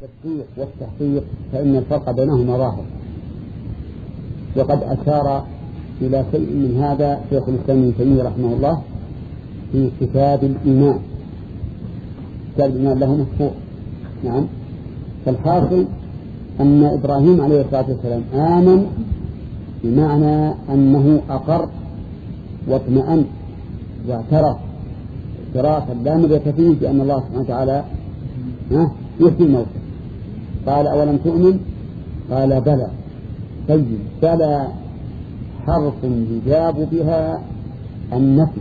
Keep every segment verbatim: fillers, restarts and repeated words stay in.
التصديق والتحقيق فإن الفرق بينهما ظاهر، وقد أشار إلى شيء من هذا شيخ الإسلام ابن تيمية رحمه الله في كتاب الإيمان. كتاب الإيمان له مشروع. نعم. فالحاصل أن إبراهيم عليه الصلاة والسلام آمن بمعنى أنه أقر واطمأن واعترف اعترافا لا مرية فيه بأن الله سبحانه وتعالى يحيي الموتى. قال أولم تؤمن؟ قال بلى. طيب بلى حرف يجاب بها النفي،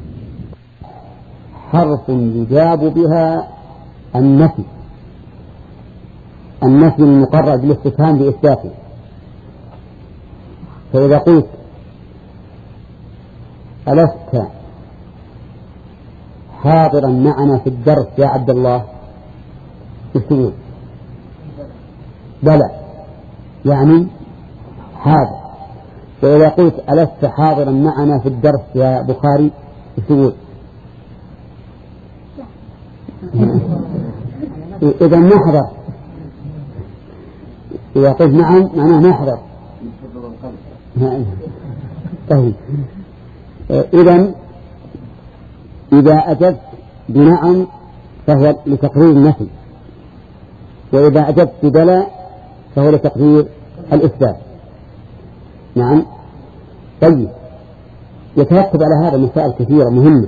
حرف يجاب بها النفي، النفي المقرر بالاستفهام بإثباته. فإذا قلت ألست حاضرا معنا في الدرس يا عبد الله؟ تقول بلى يعني حاضر. وإذا قلت ألست حاضرا معنا في الدرس يا بخاري؟ تقول إذا نحضر. إذا قلت نعم معناه نحضر. طيب إذن إذا أجبت بنعم فهو لتقرير النفي، وإذا أجبت ببلى فهو لتقرير الإثبات. نعم. طيب يترتب على هذا مسائل كثيرة مهمة.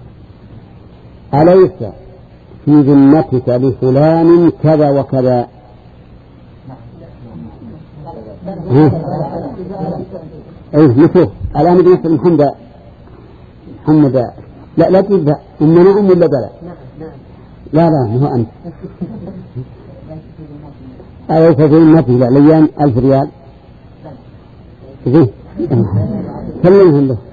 أليس في ذمتك لفلان كذا وكذا؟ ايه مثل الآن مثل محمد محمد لا لا تبدأ إن نعم ولا بلى؟ لا لا هو أنت. أليس في ذمتي لا ليان ألف ريال؟ زين كلمهم له.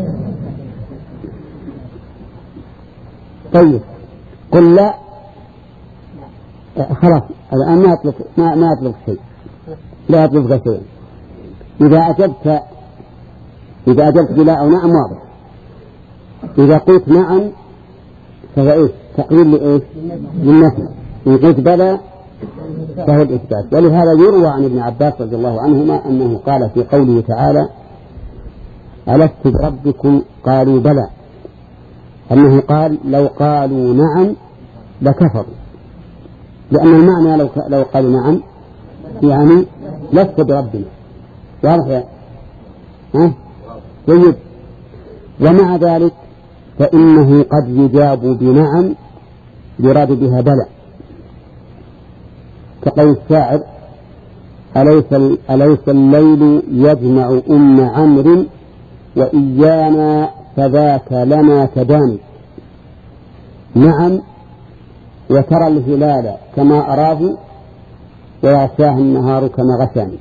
طيب قل لا خلاص الآن ما أطلق ما ما أطلق شيء، لا أطلق شيء. إذا أجبت إذا أجبت بلا أو نعم واضح. إذا قلت نعم فهو إيش؟ تقرير لإيش؟ للنفي. إذا قلت بلى فهو الإثبات. ولهذا يروى عن ابن عباس رضي الله عنهما أنه قال في قوله تعالى ألست بربكم؟ قالوا بلى، أنه قال لو قالوا نعم لكفروا، لأن المعنى لو لو قالوا نعم يعني لست بربنا. واضح يا ها؟ طيب ومع ذلك فإنه قد يجاب بنعم يراد بها بلى، كقول الشاعر أليس, أليس الليل يجمع أم عمرو وإيانا فذاك لنا تداني. نعم وترى الهلال كما أراه ويعشاه النهار كما غشاني.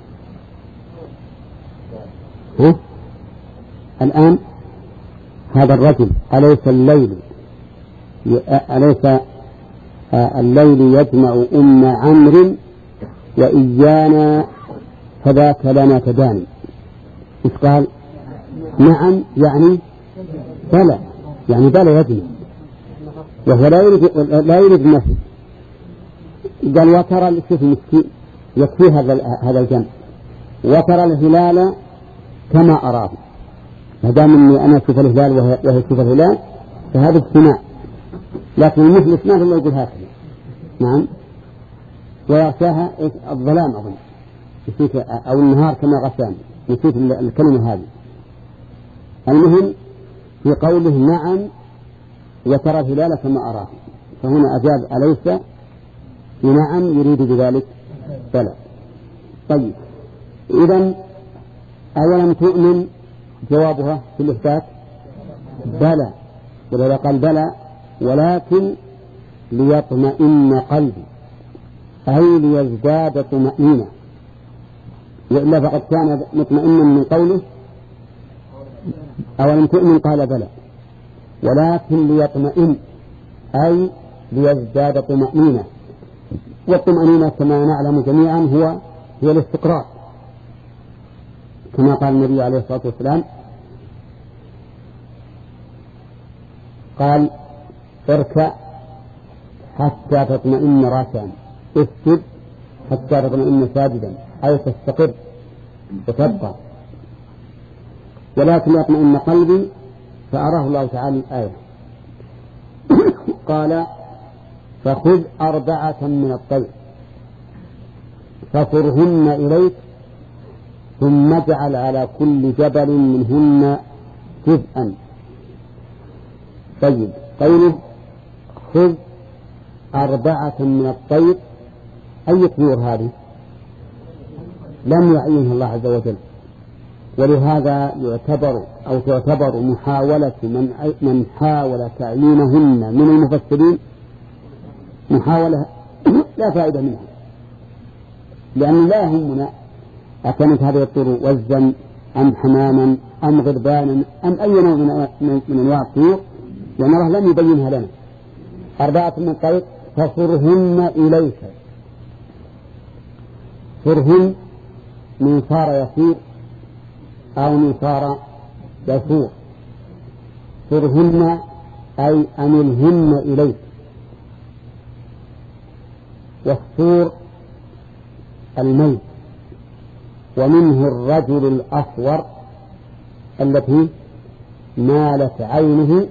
ها؟ الآن هذا الرجل أليس الليل أليس الليل يجمع أم عمرو وإيانا فذاك لنا تداني. إيش قال؟ نعم يعني بلى، يعني بلى يجمع، وهو لا يريد لا يريد النفي. قال وترى الشيخ المسكين يكفي هذا هذا الجمع، وترى الهلال كما أراه. ما دام إني أنا أشوف الهلال وهي تشوف الهلال فهذا اجتماع، لكن المفلس ما هو يقول هكذا. نعم. ويغشاها الظلام أظن نسيت، أو النهار كما غشاني، نسيت الكلمة هذه. المهم في قوله نعم وترى الهلال كما أراه، فهنا أجاب أليس بنعم يريد بذلك بلى. طيب إذن أولم تؤمن؟ جوابها في الإثبات بلى، ولذا قال بلى ولكن ليطمئن قلبي، أي ليزداد طمأنينة، وإلا فقد كان مطمئنا من قوله أولم تؤمن قال بلى، ولكن ليطمئن أي ليزداد طمأنينة. والطمأنينة كما نعلم جميعا هو هي الاستقرار، كما قال النبي عليه الصلاة والسلام قال اركع حتى تطمئن راكعا اسجد حتى تطمئن ساجدا أي تستقر وتبقى. ولكن يطمئن قلبي فأراه الله تعالى الآية قال فخذ أربعة من الطير فصرهن إليك ثم اجعل على كل جبل منهن جزءا. طيب قوله خذ أربعة من الطير أي طيور هذه؟ لم يعينها الله عز وجل، ولهذا يعتبر أو تعتبر محاولة من من حاول تعيينهن من المفسرين محاولة لا فائدة منها، لأن لا يهمنا أكانت هذه الطيور وزا أم حماما أم غربانا أم أي نوع من من أنواع الطيور، لأن الله لم يبينها لنا. أربعة من الطير فصرهن إليك. صرهن من صار يصير أو من صار يصور. صرهن أي أملهن إليك. والصور الميت، ومنه الرجل الأصور التي مالت عينه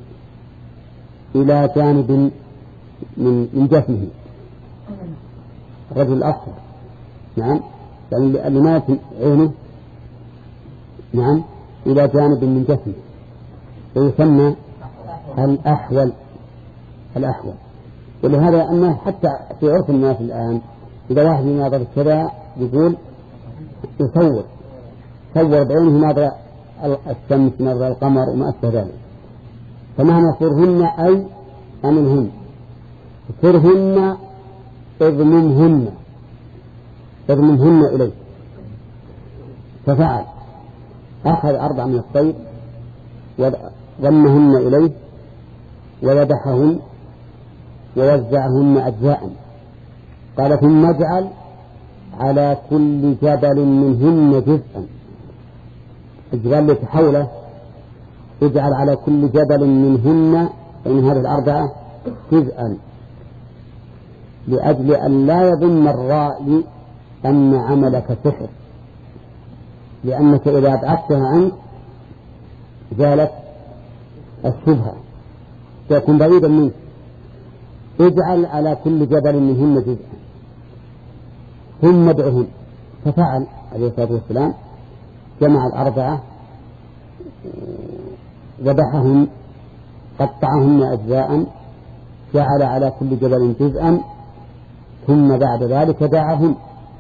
إلى جانب من جسمه، الرجل الأصور نعم، يعني اللي مالت عينه نعم إلى جانب من جسمه ويسمى الأحول. الأحول ولهذا أنه حتى في عرف الناس الآن إذا واحد يناظر كذا يقول يصور صور بعينه ناظر الشمس ناظر القمر وما أشبه ذلك. فمعنى صرهن أي أمنهن، صرهن اضممهن اضممهن إليه. ففعل أخذ أربع من الطير وضمهن إليه وذبحهن ووزعهن أجزاء. قال ثم اجعل على كل جبل منهن جزءا. الجبال التي حوله اجعل على كل جبل منهن من هذه الأربعة جزءا، لأجل أن لا يظن الرائي أن عملك سحر، لأنك إذا أبعدتها عنك زالت الشبهة تكون بعيدا منك. اجعل على كل جبل منهن جزءا ثم ادعهن. ففعل عليه الصلاة والسلام، جمع الأربعة ذبحهن قطعهن أجزاء جعل على كل جبل جزءا ثم بعد ذلك دعاهن.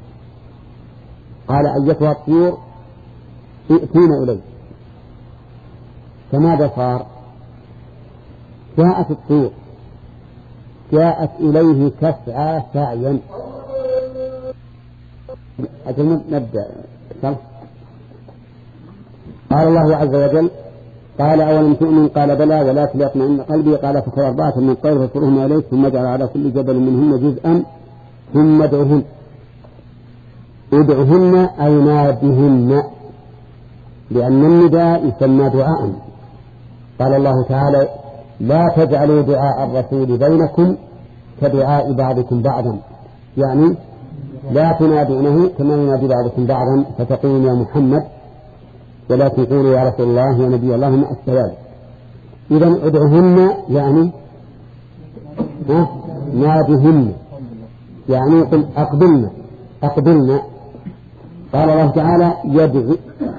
قال أيتها الطيور ائتين إليه. فماذا صار؟ جاءت الطيور جاءت إليه تسعى سعيا. أجل نبدأ. قال الله عز وجل قال أولم تؤمن قال بلى ولكن ليطمئن قلبي. قال فخذ أربعة من الطير فصرهن إليك ثم اجعل على كل جبل منهن جزءا ثم ادعهن. ادعهن أي نادهن، لأن النداء يسمى دعاء. قال الله تعالى لا تجعلوا دعاء الرسول بينكم كدعاء بعضكم بعضا، يعني لا تنادونه كما ينادي بعضكم بعضا فتقولون يا محمد، ولكن قولوا يا رسول الله يا نبي الله ما أستوى. إذن ادعهن يعني نادهن، يعني قل أقبلنا أقبلنا. قال الله تعالى يدعو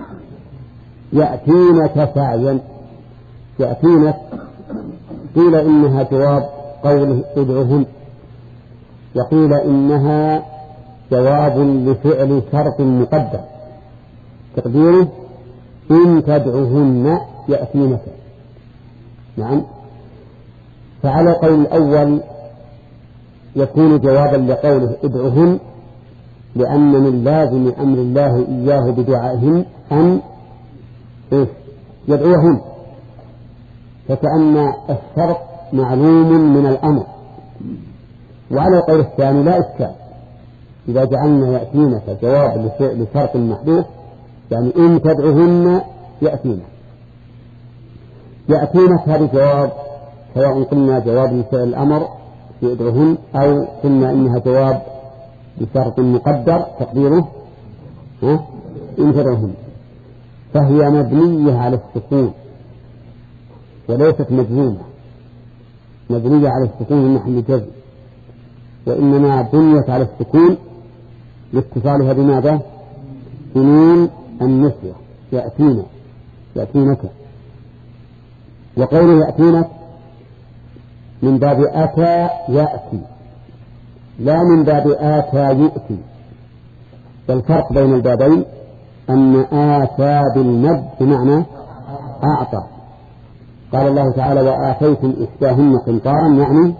يأتينك سعيا. يأتينك قيل إنها جواب قوله ادعهن، وقيل إنها جواب لفعل شرط مقدر تقديره إن تدعهن يأتينك. نعم. فعلى قول الأول يكون جوابا لقوله ادعهن، لأن من لازم أمر الله إياه بدعائهن أن يدعوهن، فكأن الشرط معلوم من الأمر. وعلى القول الثاني لا إشكال، إذا جعلنا يأتينك جواب لشرط محدود يعني إن تدعوهن يأتينك. يأتينك هذا جواب سواء قلنا جواب لفعل الأمر يدعوهن، أو قلنا إنها جواب بشرط مقدر تقديره ها إن تدعوهن، فهي مبنية على السكون وليست مجزومة، مبنية على السكون من محل جزم، وإنما بنيت على السكون لاتصالها بماذا؟ بنون النسوة يأتينا يأتينك. وقوله يأتينك من باب أتى يأتي لا من باب آتى يؤتي. والفرق بين البابين أن آتى بالمد بمعنى أعطى. قال الله تعالى وآتيتم إحداهن قنطارا يعني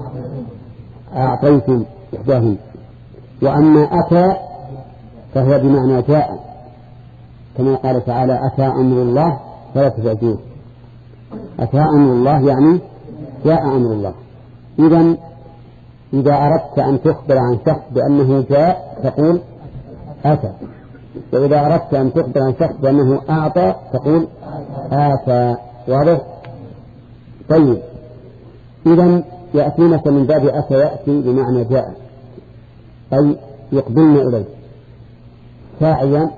أعطيتم إحداهن. وأما أتى فهو بمعنى جاء، كما قال تعالى أتى أمر الله فلا تفعلوه. أتى أمر الله يعني جاء أمر الله. إذن إذا أردت أن تخبر عن شخص بأنه جاء تقول أتى، وإذا أردت أن تخبر عن شخص بأنه أعطى تقول آتى. واضح؟ طيب، إذن يأتينك من باب أتى يأتي بمعنى جاء، أي يقبلن إليه ساعيا.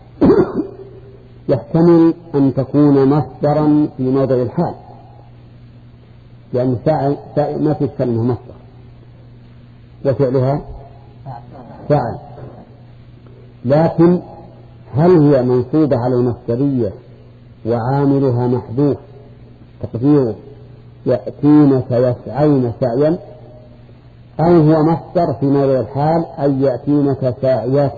يحتمل أن تكون مصدرا في موضع الحال، لأن ساعي ما تتكلمه مصدر وفعلها فعل، لكن هل هي منصوبة على المصدرية وعاملها محذوف تقديره يأتينك يسعين سعيا، أو هو مصدر في موضع الحال أي يأتينك ساعيات؟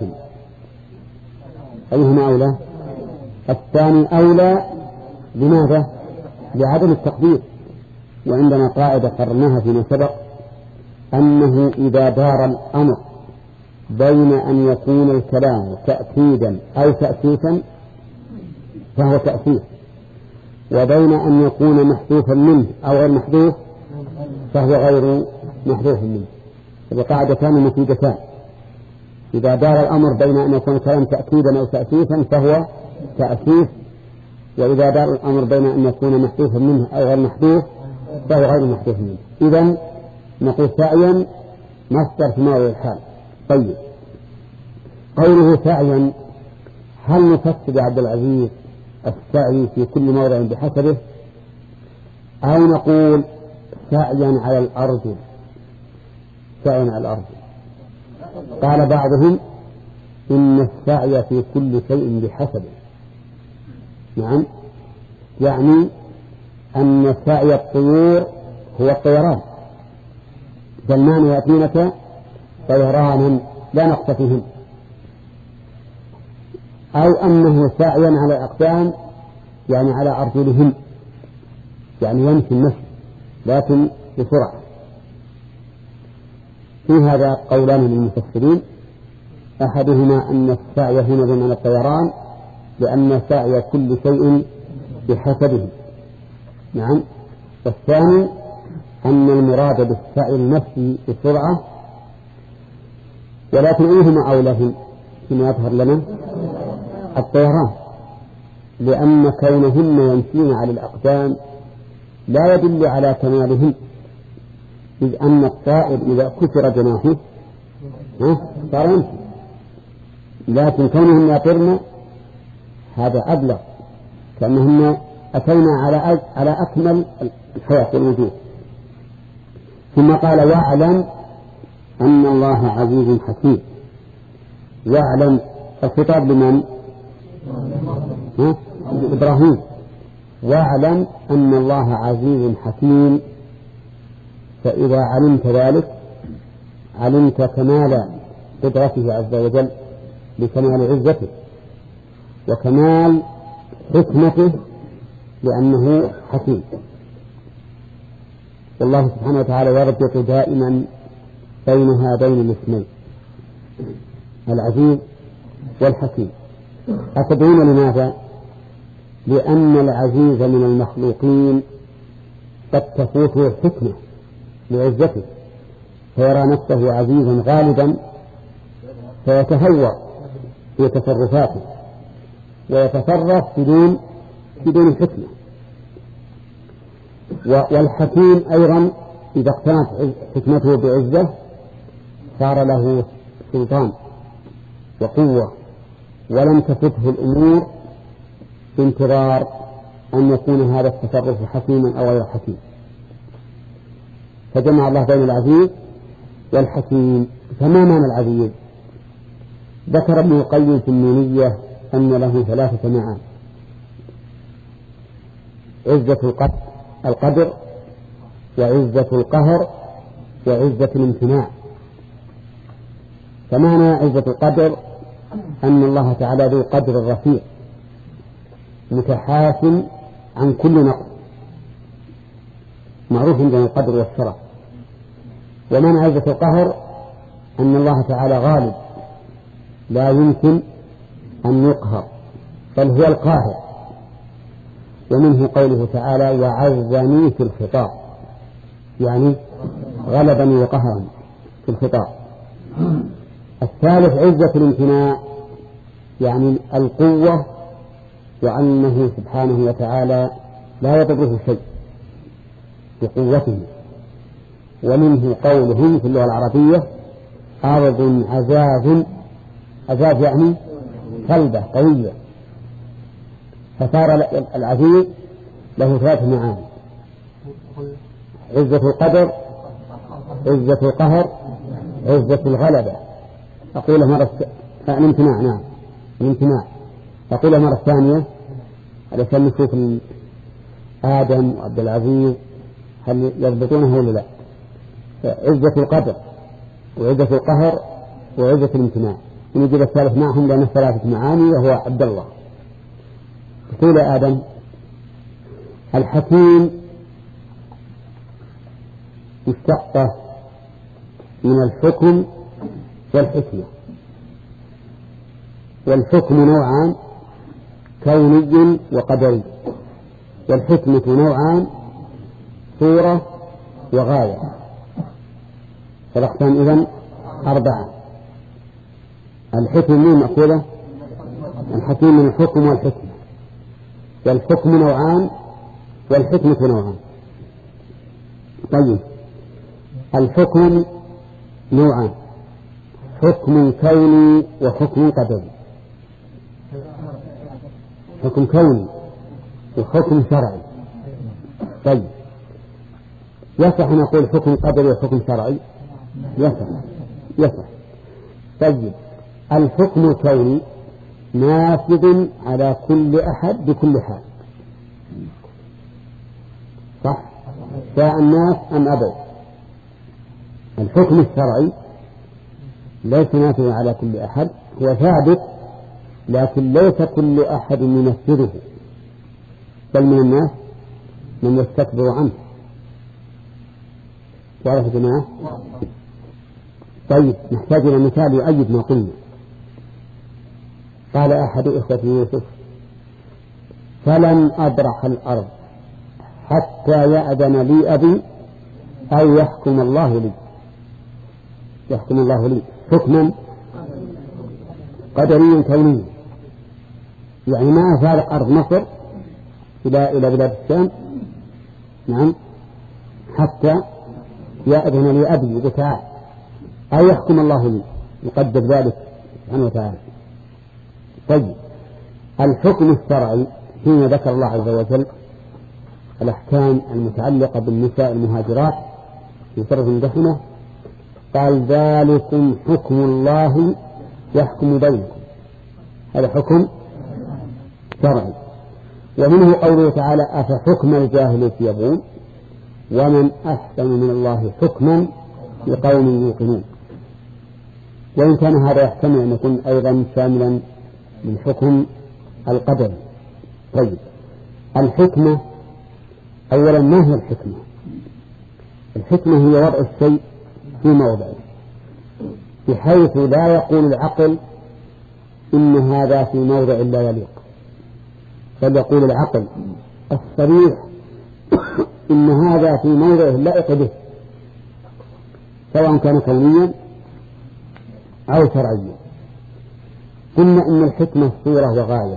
أيهما أولى؟ الثاني أولى. لماذا؟ لعدم التقدير. وعندنا قاعدة قررناها فيما سبق أنه إذا دار الأمر بين أن يكون الكلام تأكيدا أو تأسيسا فهو تأسيس، وبين أن يكون محذوفا منه أو غير محذوف فهو غير محذوف منه. القاعدتان مفيدتان. إذا دار الأمر بين أن يكون الكلام تأكيدا أو تأسيسا فهو تأسيس، وإذا دار الأمر بين أن يكون محذوفا منه أو غير محذوف فهو غير محذوف منه. إذن نقول سعيا مصدر في موضع الحال. طيب، قوله سعيا هل نفسر عبد العزيز السعي في كل موضع بحسبه، أو نقول سعيا على الأرض؟ سعيا على الأرض. قال بعضهم إن السعي في كل شيء بحسبه. نعم، يعني أن سعي الطيور هو الطيران، فالمعنى يأتينك طيرانا لا نقص فيهم، أو أنه سعيا على الأقدام يعني على أرجلهم، يعني يمشي المشي لكن بسرعة. في هذا قولان للمفسرين، أحدهما أن السعي هنا بمعنى الطيران لأن سعي كل شيء بحسبه. نعم. والثاني أن المراد بالسعي النفسي بسرعة، ولكن أيهما أولى فيما يظهر لنا؟ الطيران، لأن كونهن يمشين على الأقدام لا يدل على كمالهن، إذ أن الطائر إذا كسر جناحه صار يمشي، لكن كونهن يطرن هذا أبلغ، كأنهن أتينا على على أكمل الحياة والوجود. ثم قال واعلم أن الله عزيز حكيم. واعلم الخطاب لمن؟ إبراهيم. واعلم أن الله عزيز حكيم، فإذا علمت ذلك علمت كمال قدرته عز وجل لكمال عزته وكمال حكمته لأنه حكيم. والله سبحانه وتعالى يربط دائما بين هذين الاثنين العزيز والحكيم. أتدرون لماذا؟ لأن العزيز من المخلوقين قد تفوته الحكمة لعزته، فيرى نفسه عزيزا غالبا فيتهور في تصرفاته ويتصرف بدون بدون حكمة. والحكيم أيضا إذا اقتنت حكمته بعزة صار له سلطان وقوة، ولم تفته الأمور بانتظار أن يكون هذا التصرف حكيما أو غير حكيم. فجمع الله بين العزيز والحكيم. فما معنى العزيز؟ ذكر ابن القيم في النونية أن له ثلاثة معاني: عزة القدر، وعزة القهر، وعزة الامتناع. فمعنى عزة القدر أن الله تعالى ذو قدر رفيع متحاس عن كل نقص، معروف بين القدر والشرف. ومعنى عزة القهر أن الله تعالى غالب لا يمكن أن يقهر، بل هو القاهر. ومنه قوله تعالى: وعزني في الخطاب، يعني غلبني وقهرني في الخطاب. الثالث عزة الامتناع، يعني القوة، وأنه سبحانه وتعالى لا يضره شيء بقوته. ومنه قوله في اللغة العربية: أرض عزاز، عزاز يعني صلبة قوية. فصار العزيز له ثلاث معاني: عزة القدر، عزة القهر، عزة الغلبة. أقول مرة الامتناع، نعم الامتناع. أقول مرة ثانية علشان نشوف آدم وعبد العزيز هل يضبطونه ولا لا. عزة القدر، وعزة القهر، وعزة الامتناع. نجيب الثالث معهم لأنه ثلاثة معاني وهو عبد الله. قيل آدم: الحكيم مشتقة من الحكم والحكمة. والحكم نوعان: كوني وقدري. والحكمة نوعان: صورة وغاية. فالأقسام إذن أربعة. الحكم من مأخوذة الحكيم من الحكم والحكمة، والحكم نوعان والحكمة نوعان. طيب، الحكم نوعان: حكم كوني وحكم قدري. حكم كوني وحكم شرعي. طيب، يصح أن نقول حكم قدري وحكم شرعي؟ يصح يصح. طيب، الحكم الكوني نافذ على كل أحد بكل حال، صح؟ شاء الناس أم أبوا. الحكم الشرعي ليس نافذا على كل أحد، هو ثابت، لكن ليس كل أحد ينفذه، بل من الناس من يستكبر عنه. واضح يا جماعة؟ طيب، نحتاج إلى مثال يؤيد ما قلنا. قال أحد إخوة يوسف: فلن أبرح الأرض حتى يأذن لي أبي أو يحكم الله لي. يحكم الله لي حكما قدريا كونيا، يعني ما فارق أرض مصر إلى إلى بلاد الشام، نعم، حتى يأذن لي أبي وتعالى أو يحكم الله لي، يقدر ذلك سبحانه وتعالى. طيب، الحكم الشرعي حين ذكر الله عز وجل الأحكام المتعلقة بالنساء المهاجرات في سورة المدحنة قال: ذلكم حكم الله يحكم بينكم. هذا حكم شرعي. ومنه قوله تعالى: أفحكم الجاهلية يبغون ومن أحسن من الله حكما لقوم يوقنون. وإن كان هذا يحتمل أن يكون أيضا شاملا من حكم القدر. طيب، الحكمة أولا، ما هي الحكمة؟ الحكمة هي وضع الشيء في موضعه بحيث لا يقول العقل إن هذا في موضع لا يليق، بل يقول العقل الصريح إن هذا في موضع لائق به، سواء كان كونيا أو شرعيا. قلنا إن الحكمة صورة وغاية.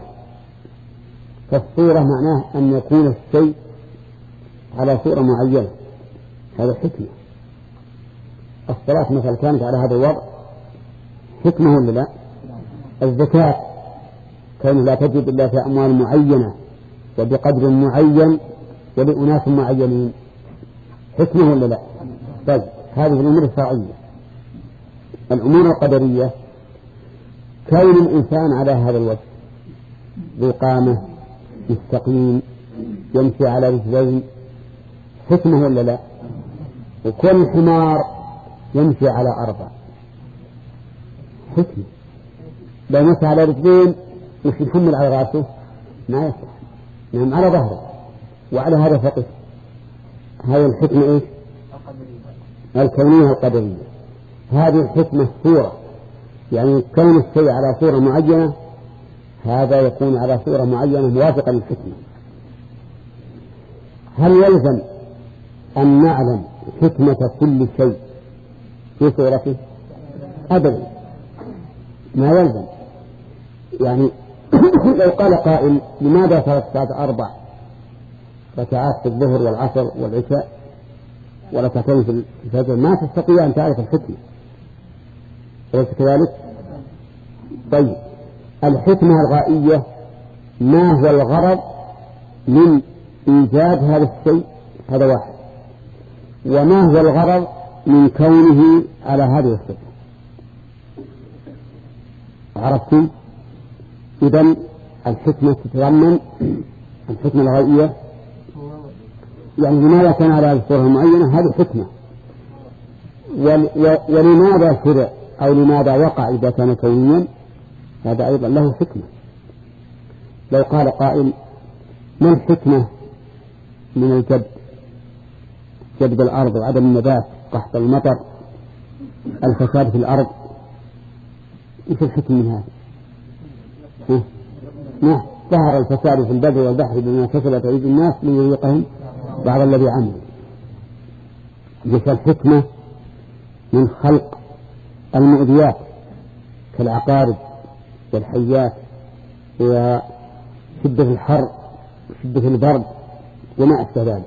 فالصورة معناه أن يكون الشيء على صورة معينة، هذا حكمة. الصلاة مثلا كانت على هذا الوضع حكمة ولا لا؟ الزكاة كان لا تجب إلا في أموال معينة وبقدر معين ولأناس معينين، حكمة ولا لا؟ طيب هذه الأمور الشرعية. الأمور القدرية كون الإنسان على هذا الوجه ذو قامة مستقيم يمشي على رجلين، حكمة ولا لا؟ وكون الحمار يمشي على أربع، حكمة. لو مشي على رجلين وش يحمل على رأسه؟ ما يصح. نعم على ظهره وعلى هذا فقط. هذه الحكمة إيش؟ الكونية القدرية. هذه الحكمة الصورة، يعني كون الشيء على صورة معينة هذا يكون على صورة معينة موافقة للحكمة. هل يلزم أن نعلم حكمة كل شيء في صورته؟ أبدا ما يلزم. يعني لو قال قائل لماذا صارت الساعة أربع ركعات في الظهر والعصر والعشاء وركعتين في الفجر، ما تستطيع أن تعرف الحكمة، أليس كذلك؟ طيب الحكمة الغائية ما هو الغرض من إيجاد هذا الشيء؟ هذا واحد. وما هو الغرض من كونه على هذه الصفة؟ عرفتم؟ إذن الحكمة تتضمن الحكمة الغائية، يعني لماذا كان على هذه الصورة المعينة؟ هذه حكمة. ولماذا شرع أو لماذا وقع إذا كان كونيا؟ هذا أيضا له حكمة. لو قال قائل ما الحكمة من الجد، جدب الأرض وعدم النبات قحط المطر الفساد في الأرض، إيش الحكمة من هذا؟ نعم ظهر الفساد في البر والبحر بما كسبت أيدي الناس ليذيقهم بعض الذي عملوا. جاء الحكمة من خلق المؤذيات كالعقارب والحيات وشدة الحر وشدة البرد وما أشبه ذلك.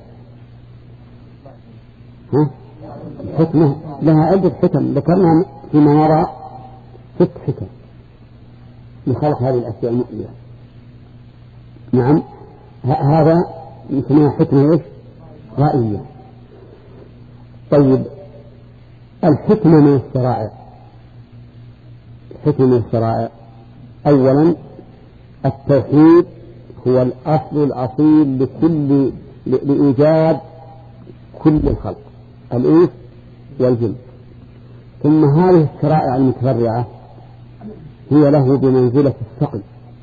ها؟ الحكمة لها عدة حكم ذكرنا فيما وراء ست حكم لخلق هذه الأشياء المؤذية. نعم هذا يسمى حكمة إيش؟ غائية. طيب الحكمة من الشرائع، الحكمة من الشرائع أولا التوحيد هو الأصل الأصيل لكل لإيجاد كل الخلق الإنس والجن. ثم هذه الشرائع المتفرعة هي له بمنزلة السقي.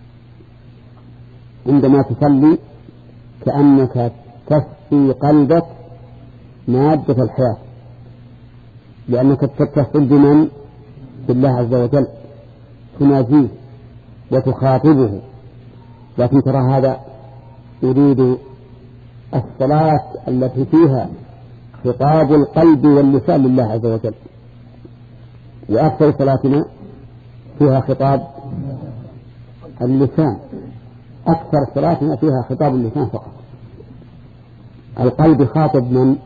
عندما تصلي كأنك تسقي قلبك مادة الحياة، لأنك تتصل بمن؟ بالله عز وجل، تناجيه وتخاطبه. لكن ترى هذا يريد الصلاة التي فيها خطاب القلب واللسان لله عز وجل، وأكثر صلاتنا فيها خطاب اللسان، أكثر صلاتنا فيها خطاب اللسان فقط. القلب خاطب من؟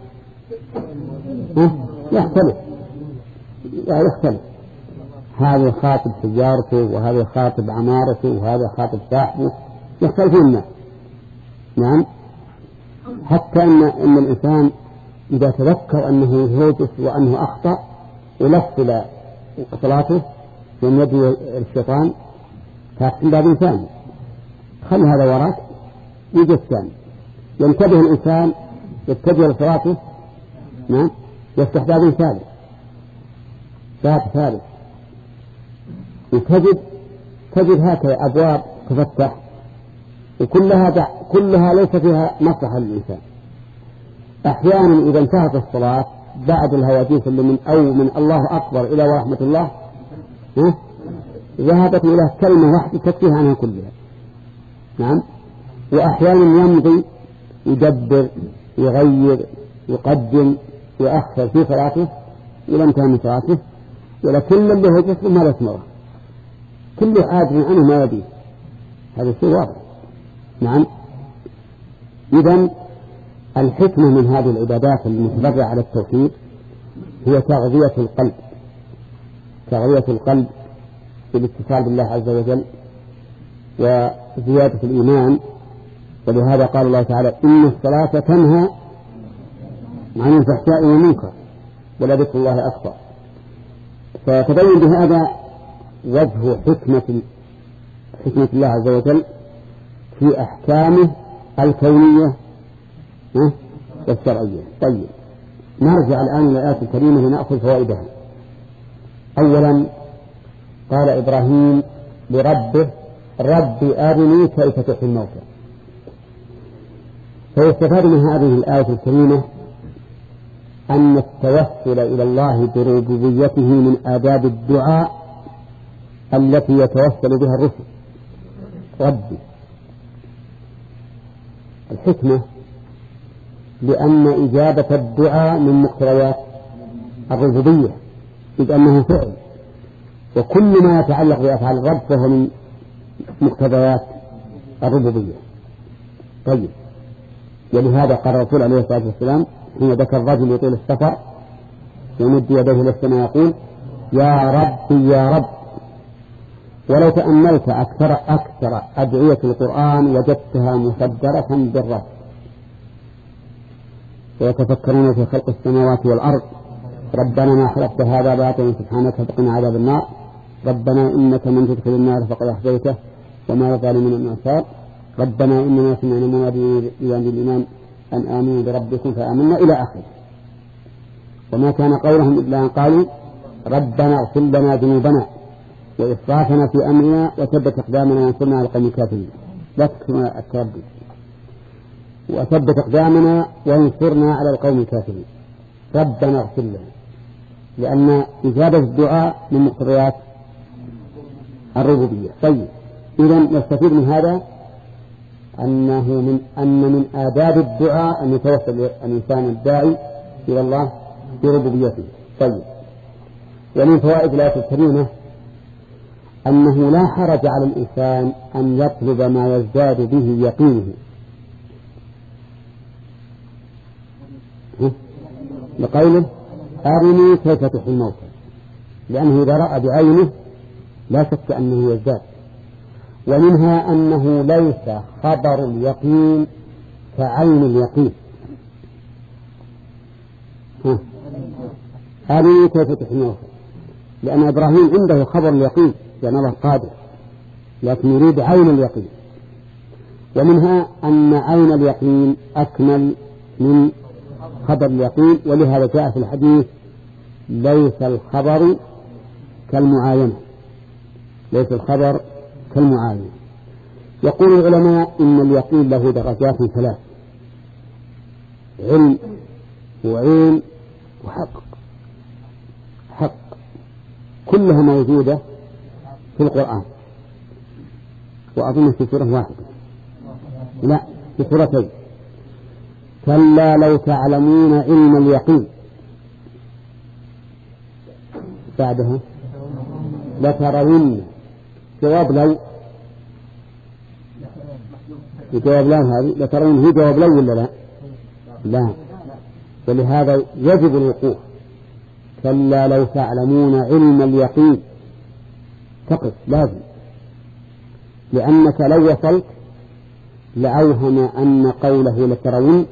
يختلف لا يختلف، هذا يخاطب سيارته وهذا يخاطب عمارته وهذا يخاطب صاحبه، يختلفون الناس. نعم حتى أن, إن الإنسان إذا تذكر أنه يهوجس وأنه أخطأ ولفل صلاته من يد الشيطان فاكتن باب ثاني، خلي هذا وراك يجي الثاني، ينتبه الإنسان يتجه لصلاته. نعم يفتح باب ثالث باب ثالث وتجد تجد هكذا أبواب تفتح وكلها كلها ليس فيها مصلحة للإنسان. أحيانا إذا انتهت الصلاة بعد الهواتف اللي من أو من الله أكبر إلى ورحمة الله ذهبت إلى كلمة واحدة تكفيها عنها كلها. نعم وأحيانا يمضي يدبر يغير يقدم يؤخر في صلاته إلى انتهى من صلاته، ولكن اللي هو جسم ما يسمعه كل عادل عنه ما يديه، هذا شيء واضح. نعم إذن الحكمة من هذه العبادات المتبرعة على التوحيد هي تغذية القلب، تغذية القلب بالاتصال بالله عز وجل وزيادة الإيمان. ولهذا قال الله تعالى إن الصلاة تنهى عن الفحشاء والمنكر ولذكر الله أكبر. فتبين بهذا وجه حكمة حكمة الله عز وجل في أحكامه الكونية والشرعية. طيب نرجع الآن إلى الآية الكريمة لنأخذ فوائدها. أولا قال إبراهيم لربه رب أرني كيف تحيي الموتى. فيستفاد من هذه الآية الكريمة أن التوسل إلى الله بربوبيته من آداب الدعاء التي يتوسل بها الرسل. ربي الحكمة لأن إجابة الدعاء من مقتضيات الربوبية، إذ أنه فعل، وكل ما يتعلق بأفعال الرب فهو من مقتضيات الربوبية. طيب ولهذا قال الرسول عليه الصلاة والسلام حين ذكر الرجل يطيل السفر يمد يديه إلى السماء يقول يا ربي يا رب. ولو تأملت أكثر أكثر أدعية القرآن وجدتها مصدرة بالرب. ويتفكرون في خلق السماوات والأرض ربنا ما خلقت هذا باطلا سبحانك فقنا عذاب النار ربنا إنك من تدخل النار فقد أخزيته وما للظالمين من أنصار ربنا إننا سمعنا مناديا ينادي الإيمان أن آمنوا بربكم فآمنا إلى آخره. وما كان قولهم إلا أن قالوا ربنا اغفر لنا ذنوبنا وإسرافنا في أمرنا وثبت أقدامنا وانصرنا على القوم الكافرين. لا تكتموا التردد. وثبت أقدامنا وانصرنا على القوم الكافرين. ربنا اغفر لنا، لأن إجابة الدعاء من مقتضيات الربوبية. طيب إذن نستفيد من هذا أنه من أن من آداب الدعاء أن يتوسل الإنسان الداعي إلى الله بربوبيته. طيب ومن فوائد الآية الكريمة أنه لا حرج على الإنسان أن يطلب ما يزداد به يقينه. لقوله أرني كيف تحيي الموتى، لأنه إذا رأى بعينه لا شك أنه يزداد. ومنها أنه ليس خبر اليقين كعين اليقين. أرني كيف تحيي الموتى، لأن إبراهيم عنده خبر اليقين لأن الله قادر، لكن يريد عين اليقين. ومنها أن عين اليقين أكمل من خبر اليقين، ولهذا جاء في الحديث ليس الخبر كالمعاينة، ليس الخبر كالمعاينة. يقول العلماء إن اليقين له درجات ثلاث: علم وعين وحق. حق كلها موجودة في القرآن، وأظن في سورة واحدة، لا في سورتين: كلا لو تعلمون علم اليقين، بعدها لترون. جواب لو، جواب لا هذه لترون هي جواب لو ولا لا؟ لا. ولهذا يجب الوقوف. كلا لو تعلمون علم اليقين تقف لازم، لأنك لو وصلت لأوهم أن قوله لترون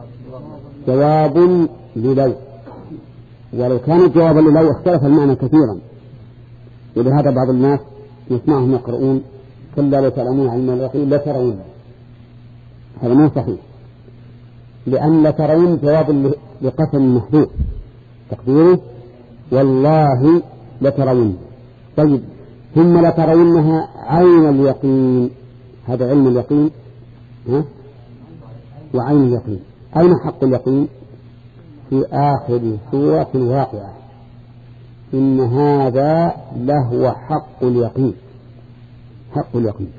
جواب للو، ولو كان جوابا للو اختلف المعنى كثيرا. ولهذا بعض الناس نسمعهم يقرؤون كلا لو تعلمون علم اليقين لترون، هذا ما صحيح، لأن لترون جواب لقسم محذوف تقديره والله لترون. طيب ثم لترونها عين اليقين، هذا علم اليقين ها؟ وعين اليقين. أين حق اليقين؟ في آخر سورة الواقعة: إن هذا لهو حق اليقين. حق اليقين.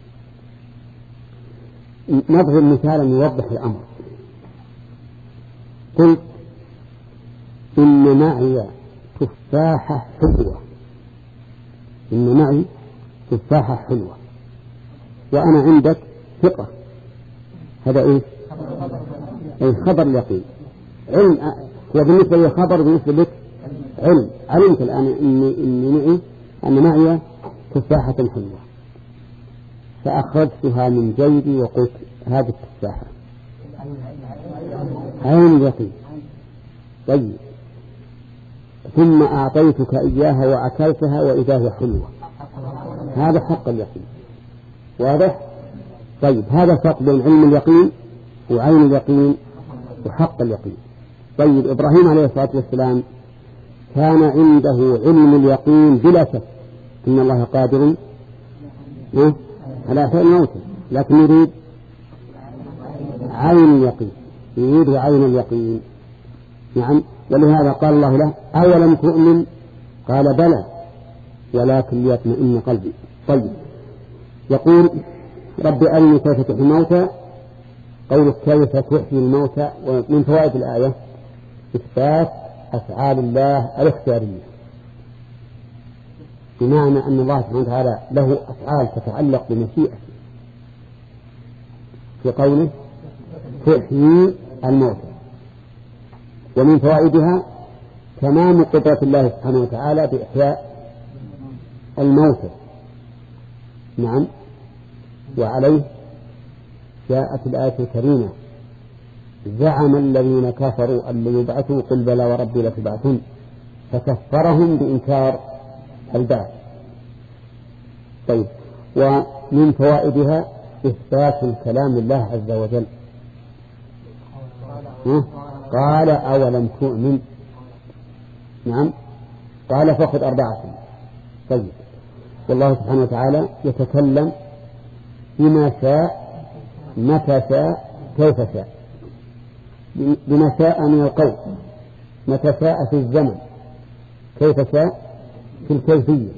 نضرب مثالا يوضح الأمر. قلت إن معي تفاحة حلوة، إن معي تفاحة حلوة، وأنا عندك ثقة، هذا إيه؟ أي خبر اليقين. علم هو بالنسبة لي خبر، بالنسبة لك علم. علمت الآن إني إني معي أن معي تفاحة حلوة، فأخرجتها من جيبي وقلت هذه التفاحة، عين اليقين. طيب ثم أعطيتك إياها وأكلتها وإذا هي حلوة، هذا حق اليقين. واضح؟ طيب هذا فرق بين علم اليقين وعين اليقين وحق اليقين. طيب إبراهيم عليه الصلاة والسلام كان عنده علم اليقين بلا شك إن الله قادر على إحياء الموتى، لكن يريد عين اليقين، يريد عين اليقين. نعم. ولهذا قال الله له أولم تؤمن؟ قال بلى ولكن ليطمئن قلبي. طيب يقول رب أرني كيف تحيي الموتى، قول كيف تحيي الموتى. ومن فوائد الآية إثبات أفعال الله الاختيارية، بمعنى أن الله سبحانه وتعالى له أفعال تتعلق بمشيئته في قوله تحيي الموتى. ومن فوائدها تمام قدرة الله سبحانه وتعالى بإحياء الموتى. نعم. وعليه جاءت الآية الكريمة زعم الذين كفروا أن لن يبعثوا قل بلى وربي لتبعثن، فكفرهم بإنكار البعث. طيب ومن فوائدها إثبات الكلام لله عز وجل. قال أولم تؤمن؟ نعم قال فخذ أربعة. طيب والله سبحانه وتعالى يتكلم بما شاء متى شاء كيف شاء، بما شاء من القول، متى شاء في الزمن، كيف شاء في الكيفية.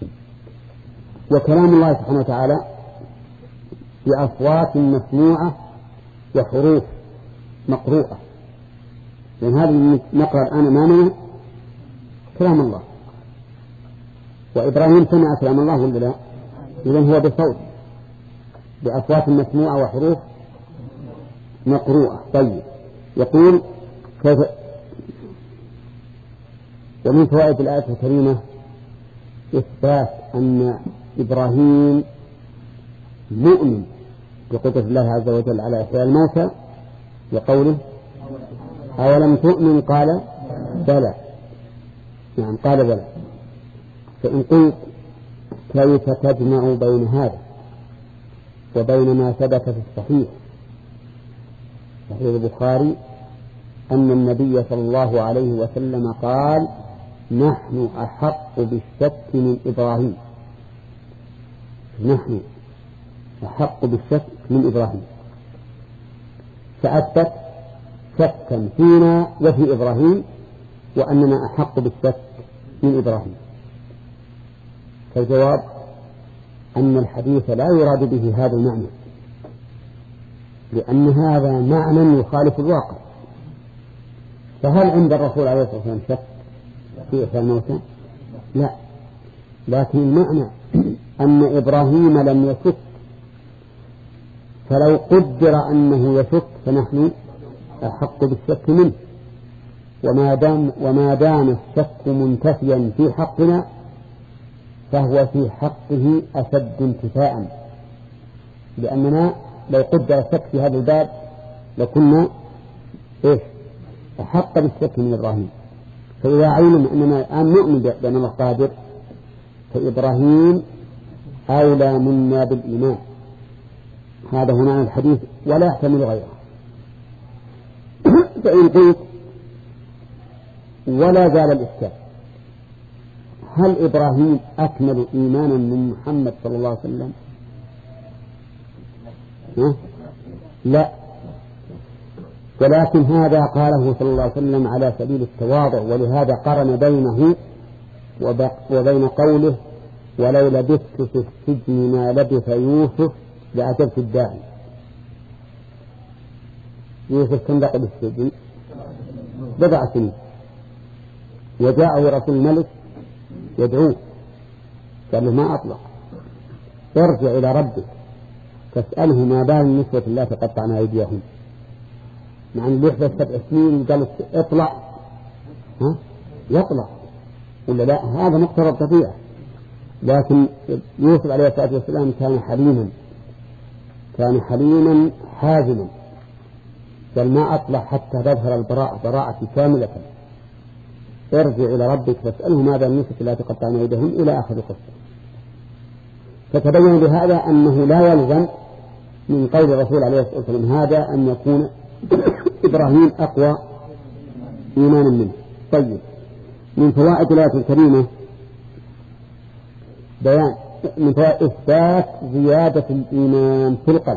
وكلام الله سبحانه وتعالى بأصوات مسموعة وحروف مقروءة، لأن هذا نقرأ الآن أمامنا كلام الله، وإبراهيم سمع كلام الله ولا لا؟ إذن هو بصوت بأصوات مسموعة وحروف مقروءة. طيب يقول كيف. ومن فوائد الآية الكريمة إثبات أن إبراهيم مؤمن بقدرة الله عز وجل على إحياء الموتى، وقوله أولم تؤمن؟ قال بلى. نعم قال بلى. فإن قلت كيف تجمع بين هذا وبين ما ثبت في الصحيح صحيح البخاري أن النبي صلى الله عليه وسلم قال نحن أحق بالشك من إبراهيم، نحن أحق بالشك من إبراهيم، فأثبت شكا فينا وفي إبراهيم وأننا أحق بالشك من إبراهيم. فالجواب أن الحديث لا يراد به هذا المعنى، لأن هذا معنى يخالف الواقع. فهل عند الرسول عليه الصلاة والسلام شك في إحياء الموتى؟ لا، لكن المعنى أن إبراهيم لم يشك، فلو قدر أنه يشك فنحن أحق بالشك منه، وما دام وما دام الشك منتفيا في حقنا فهو في حقه أشد انتفاء، لأننا لو قدر الشك في هذا الباب لكنا إيش أحق بالشك من إبراهيم. فإذا علم أننا الآن نؤمن بأن الله قادر فإبراهيم أولى منا بالإيمان. هذا هنا الحديث ولا يحتمل غيره. فإن قلت ولا زال الإشكال، هل إبراهيم أكمل إيمانا من محمد صلى الله عليه وسلم؟ لا، ولكن هذا قاله صلى الله عليه وسلم على سبيل التواضع، ولهذا قرن بينه وبين قوله ولو لبثت في السجن ما لبث يوسف لأجبت الداعي. يوسف كم بقي بالسجن؟ بضع سنين، وجاءه رسول الملك يدعوه قال له ما أطلق، ارجع إلى ربك تسأله ما بال النسوة لا تقطعن أيديهم. مع أن يحدث سبع سنين قالت اطلع ها يطلع ولا لا؟ هذا مقتضى الطبيعة. لكن يوسف عليه الصلاة والسلام كان حليما كان حليما حازما، قال ما أطلع حتى تظهر البراءة براءة كاملة، ارجع إلى ربك فاسأله ماذا النسك لا تقطعن يدهم إلى آخر القصة. فتبين بهذا أنه لا يلزم من قول الرسول عليه الصلاة والسلام هذا أن يكون إبراهيم أقوى إيمانا منه. طيب، من فوائد الآية الكريمة بيان من فوائد إثبات زيادة الإيمان في القلب.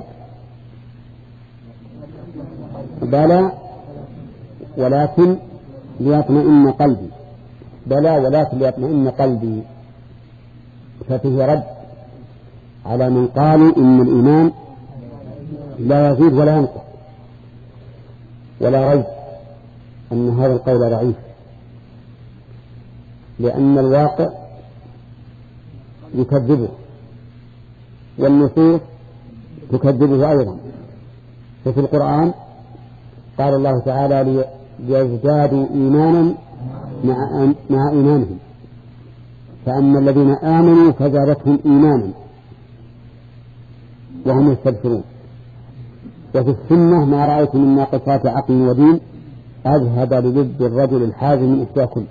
بلى ولكن ليطمئن قلبي، بلى ولكن ليطمئن قلبي. ففيه رد على من قالوا إن الإيمان لا يزيد ولا ينقص، ولا ريب أن هذا القول ضعيف، لأن الواقع يكذبه والنصوص تكذبه أيضا. ففي القرآن قال الله تعالى ليزدادوا إيمانا مع, مع إيمانهم، فأما الذين آمنوا فزادتهم إيمانا وهم يستبشرون. وفي السنة ما رأيت من ناقصات عقل ودين أذهب للب الرجل الحازم من إحدى كل.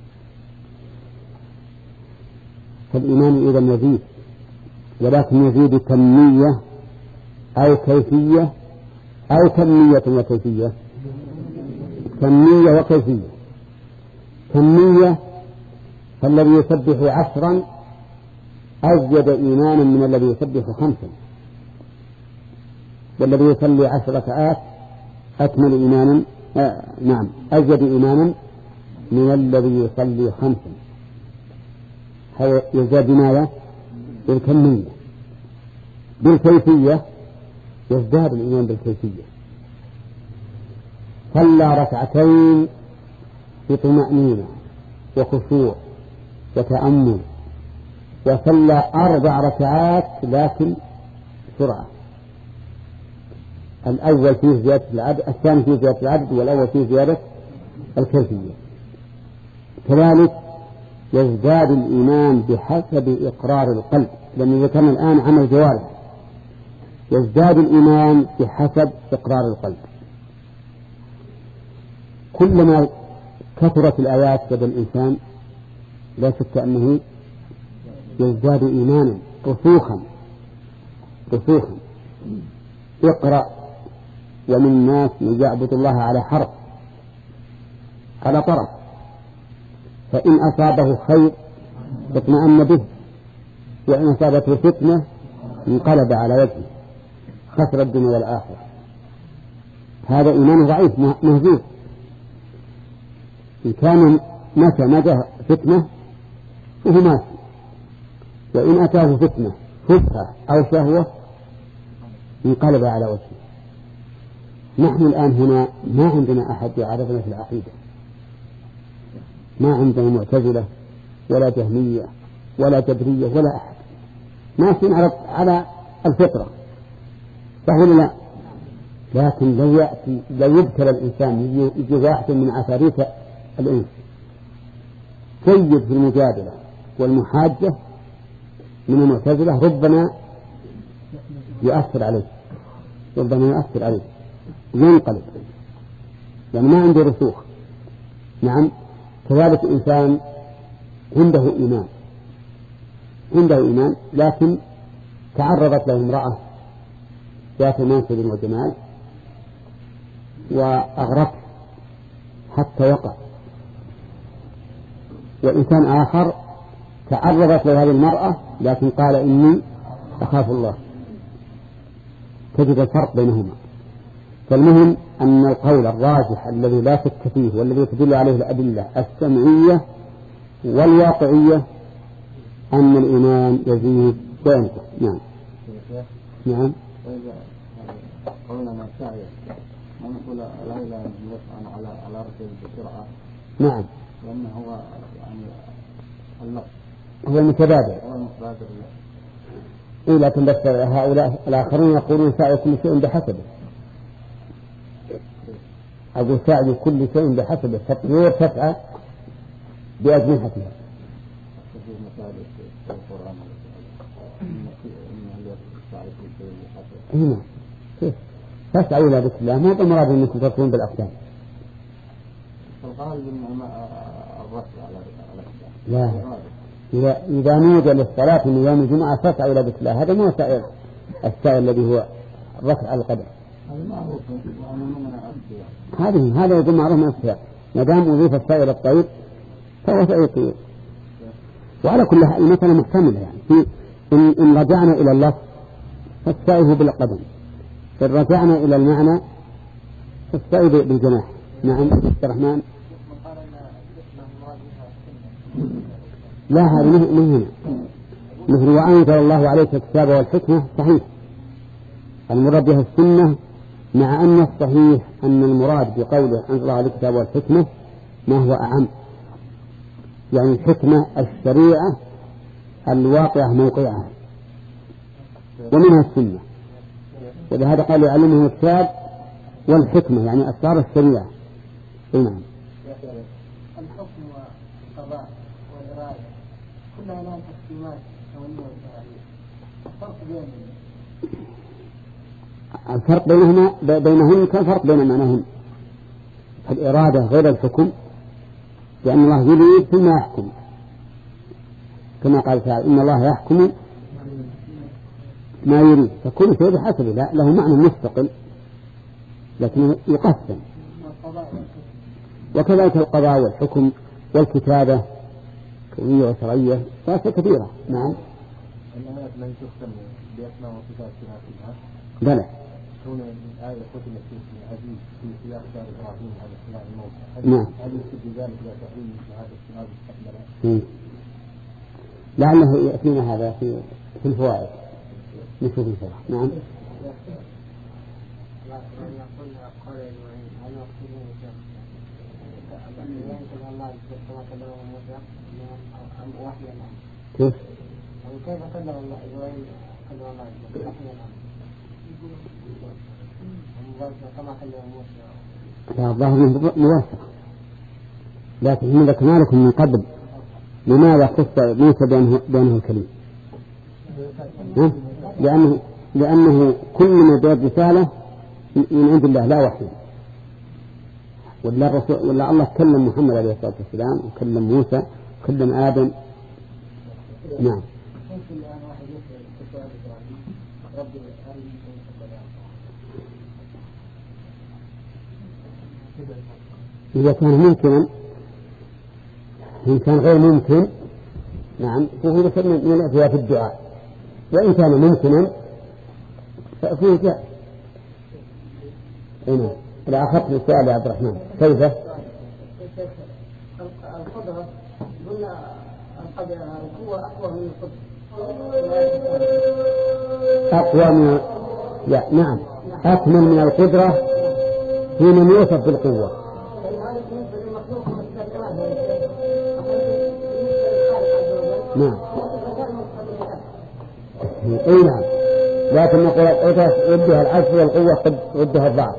فالإيمان إذا يزيد، ولكن يزيد كمية أو كيفية أو كمية وكيفية. كمية وكيفية. كمية فالذي يسبح عشرا أزيد إيمانا من الذي يسبح خمسا، والذي يصلي عشر ركعات أكمل إيمانا آه نعم أزيد إيمانا من الذي يصلي خمسا. هذا يزداد ماذا؟ بالكمية. بالكيفية يزداد الإيمان بالكيفية. صلى ركعتين بطمأنينة وخشوع وتأمل، وصلى أربع ركعات لكن سرعة. الأول فيه زيادة العدد، الثاني فيه زيادة العدد، والأول فيه زيادة الكيفية. كذلك يزداد الإيمان بحسب إقرار القلب، لأن ذكرنا الآن عمل جوارح. يزداد الإيمان بحسب إقرار القلب. كلما كثرت الآيات لدى الإنسان لا شك أنه يزداد إيمانا رسوخا رسوخا. اقرأ ومن الناس من يعبد الله على حرف على طرف، فإن أصابه خير اطمأن به، وإن أصابته فتنة انقلب على وجهه خسر الدنيا والآخرة. هذا إيمان ضعيف مهزوز. إن كان متى متى فتنة فهو ماشي، وإن أتاه فتنة فتحة أو شهوة انقلب على وجهه. نحن الآن هنا ما عندنا أحد يعرفنا في العقيدة، ما عندنا معتزلة ولا جهمية ولا جبرية ولا أحد، ماشيين على على الفطرة، فهنا لا. لكن لو يأتي لو يبتلى الإنسان يجي واحد من عفاريت الإنس سيد في المجادلة والمحاجة من المعتزلة، ربما يؤثر عليه ربما يؤثر عليه ينقلب، يعني ما عنده رسوخ. نعم، كذلك الإنسان عنده إيمان عنده إيمان لكن تعرضت له امرأة ذات منصب وجمال وأغرته حتى وقع، وإنسان آخر تعرضت له هذه المرأة لكن قال إني أخاف الله. تجد الفرق بينهما. فالمهم أن القول الراجح الذي لا شك فيه والذي تدل عليه الأدلة السمعية والواقعية أن الإيمان يزيد وينقص. نعم نعم. قولنا ما شاء ما نقول لا إله إلا الله على على رسول بسرعة. نعم. لأنه هو يعني اللفظ هو المتبادل. هو المتبادل. إيه لكن بس هؤلاء الآخرون يقولون ساء كل شيء بحسبه. أقول ساعد كل شيء بحسب التطوير تسعى بأجنحتها. هنا كيف تسعى إلى ذكر الله ما بمراد أنكم تكون بالأقدام. لا إذا إذا نودي للصلاة من يوم الجمعة تسعى إلى ذكر الله هذا مو سائر السائل الذي هو الرفع على القدم. هذه هذا يقول معروف من السائل ما دام أضيف السائل الطيب فهو سائل طيب. وعلى كل حال مثلا محتملة يعني في إن, إن رجعنا إلى الله فالسائل بالقدم، إن رجعنا إلى المعنى فالسائل بالجناح. نعم عبد الرحمن. لا هذا من هنا مثل وأنزل الله عليك الكتاب والحكمة صحيح المراد بها السنة، مع أن الصحيح أن المراد بقوله أنزل الله عليك الكتاب والحكمة ما هو أعم، يعني الحكمة الشريعة الواقعة موقعها ومنها السنة، ولهذا قال يعلمه الكتاب والحكمة يعني أسرار الشريعة. نعم. الحكم والقضاء والإرادة كلها لها تقسيمات كونية وشرعية. الفرق بينهم الفرق بينهما بينهن كالفرق بين معناهن. الإرادة غير الحكم لأن الله يريد ثم يحكم كما قال تعالى إن الله يحكم ما يريد، فكل شيء بحسبه لا له معنى مستقل لكن يقسم. وكذلك القضاء والحكم والكتابة كونية وشرعية فاسة كثيرة. نعم. الآيات لا تختم بأسماء وصفات كلها. بلى. كون الآية ختمت في العزيز في سياق دار إبراهيم على اختلاف الموت. نعم. هل يكتب ذلك إلى تحريم هذا السؤال مستقبلا؟ لعله يأتينا هذا في في الفوائد نشوف إن شاء الله. نعم. كيف؟ كيف كلم الله إبراهيم كلم الله كما كلم موسى؟ لا الظاهر موافق، لكن هم ذكرنا لكم من قبل لماذا خص موسى بأنه, بأنه الكليم؟ لأنه, لأنه كل ما جاءت رسالة من عند الله لا وحي، ولا, الرسول ولا الله كلم محمد عليه الصلاة والسلام وكلم موسى وكلم آدم. نعم. إذا كان ممكنا إن كان غير ممكن نعم فهو مثل من الأشياء في الدعاء، وإن كان ممكنا فأفيه جاء. هنا إلى أخذت السؤال يا عبد الرحمن كيف؟ القدرة قلنا القوة أقوى من القدرة. أقوى من لا نعم أكمل من القدرة حين يوصف بالقوة. نعم. اي نعم، لكن نقول القدرة ودها العجز والقوة قد ودها الضعف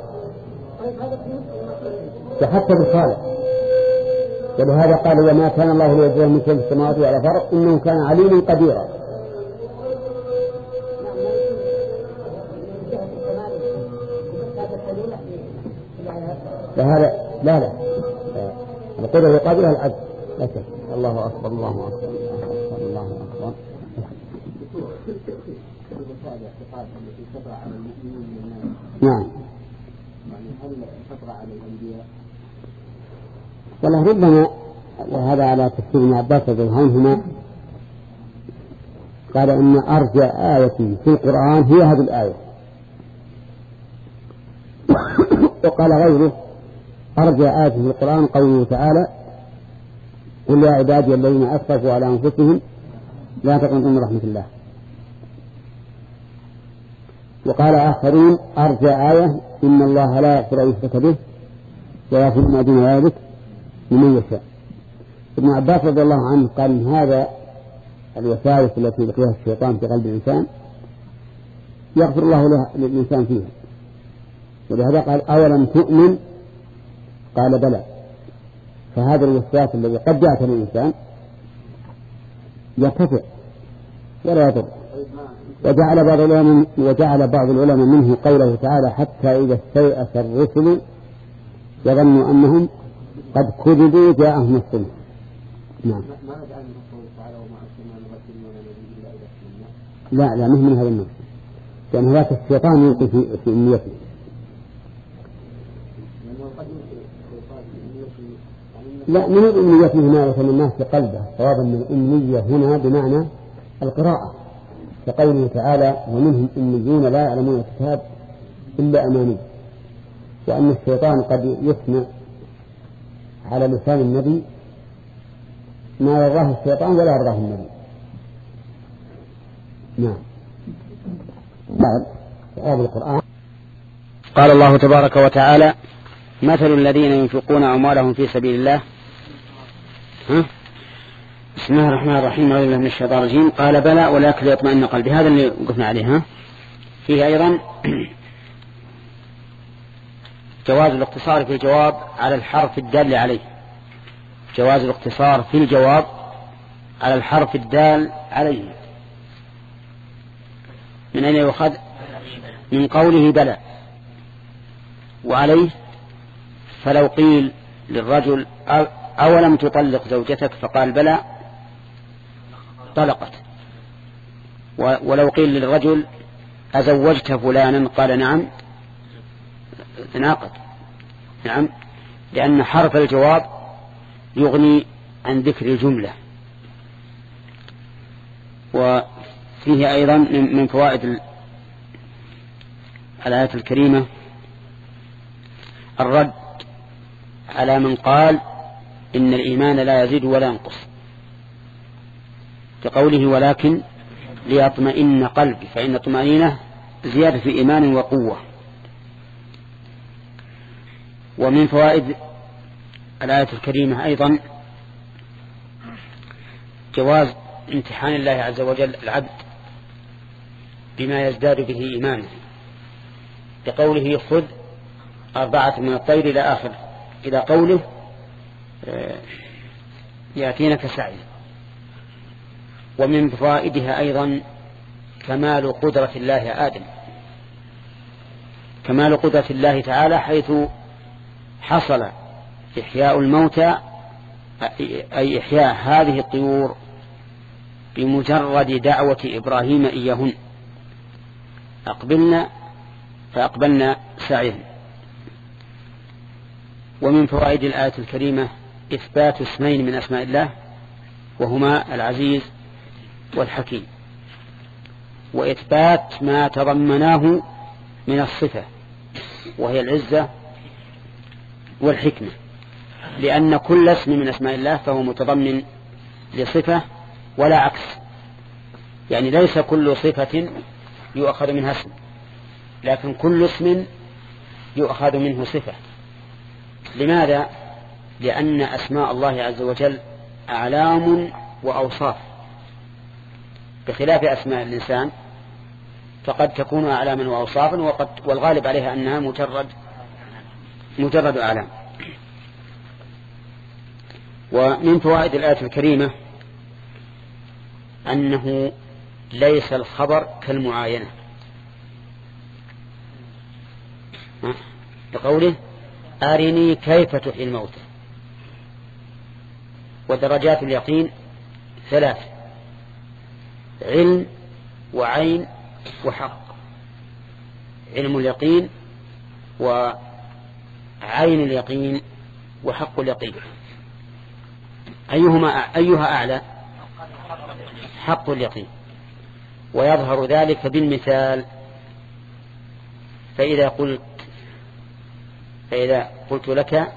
وحتى بالخالق، ولهذا قال وما كان الله ليجعل من شيء في السماوات ولا فرق إنه كان عليما قديرا. فهذا لا لا القدرة يقابلها العجز لا شك. الله أكبر الله أكبر الله أكبر. نعم. والله ربما وهذا على تفسير ابن عباس رضي الله عنهما قال إن أرجى آية في القرآن هي هذه الآية، وقال غيره أرجى آية في القرآن قوله تعالى قل يا عبادي الذين أسرفوا على أنفسهم لا تقنطوا من رحمة الله. وقال آخرين أرجى آية إن الله لا يغفر أن يشرك به ويغفر ما دون ذلك لمن يشاء. ابن عباس رضي الله عنه قال إن هذا الوساوس التي يلقيها الشيطان في قلب الإنسان يغفر الله للإنسان فيها، ولهذا قال أولم تؤمن قال بلى. فهذا الوسواس الذي قد يأتي الإنسان يرتفع ولا يضر. وجعل بعض العلماء وجعل بعض العلماء منه قوله تعالى حتى إذا استيأس الرسل يظنوا أنهم قد كذبوا جاءهم نصرنا. نعم. لا لا مهم من هذا النص، لأن هذاك الشيطان يلقي في, في أمنيته. لا من الأمنية هنا يتمناه في قلبه، صوابا من الأمنية هنا بمعنى القراءة، كقوله تعالى ومنهم أمنيون لا يعلمون الكتاب إلا أماني. وأن الشيطان قد يسمع على لسان النبي ما يرضاه الشيطان ولا يرضاه النبي. نعم. بعد آية القرآن قال الله تبارك وتعالى مثل الذين ينفقون أموالهم في سبيل الله. ها؟ بسم الله الرحمن الرحيم. أعوذ بالله من الشيطان الرجيم. قال بلى ولكن ليطمئن قلبي. هذا اللي وقفنا عليه. ها؟ فيه أيضا جواز الاقتصار في الجواب على الحرف الدال عليه. جواز الاقتصار في الجواب على الحرف الدال عليه. من أين يؤخذ؟ من قوله بلى وعليه. فلو قيل للرجل أولم تطلق زوجتك فقال بلى طلقت. ولو قيل للرجل أزوجت فلانا قال نعم تناقض. نعم، لأن حرف الجواب يغني عن ذكر الجملة. وفيه أيضا من فوائد الآية الكريمة الرد على من قال إن الإيمان لا يزيد ولا ينقص، كقوله ولكن ليطمئن قلبي، فإن الطمأنينة زيادة في إيمان وقوة. ومن فوائد الآية الكريمة أيضا جواز امتحان الله عز وجل العبد بما يزداد به إيمانه، كقوله خذ أربعة من الطير إلى آخر إلى قوله يأتينك سعي. ومن فوائدها أيضا كمال قدرة الله يا آدم، كمال قدرة الله تعالى، حيث حصل إحياء الموتى أي إحياء هذه الطيور بمجرد دعوة إبراهيم إياهن، أقبلنا فأقبلنا سعيهم. ومن فوائد الآية الكريمة إثبات اسمين من أسماء الله وهما العزيز والحكيم، وإثبات ما تضمناه من الصفة وهي العزة والحكمة، لأن كل اسم من أسماء الله فهو متضمن لصفة ولا عكس، يعني ليس كل صفة يؤخذ منها اسم، لكن كل اسم يؤخذ منه صفة. لماذا؟ لأن أسماء الله عز وجل أعلام وأوصاف، بخلاف أسماء الإنسان فقد تكون أعلاما وأوصافا، وقد والغالب عليها أنها مجرد مجرد أعلام. ومن فوائد الآية الكريمة أنه ليس الخبر كالمعاينة، لقوله أرني كيف تحيي الموتى. ودرجات اليقين ثلاث: علم وعين وحق. علم اليقين وعين اليقين وحق اليقين، أيهما أيها أعلى؟ حق اليقين. ويظهر ذلك بالمثال، فإذا قلت فإذا قلت لك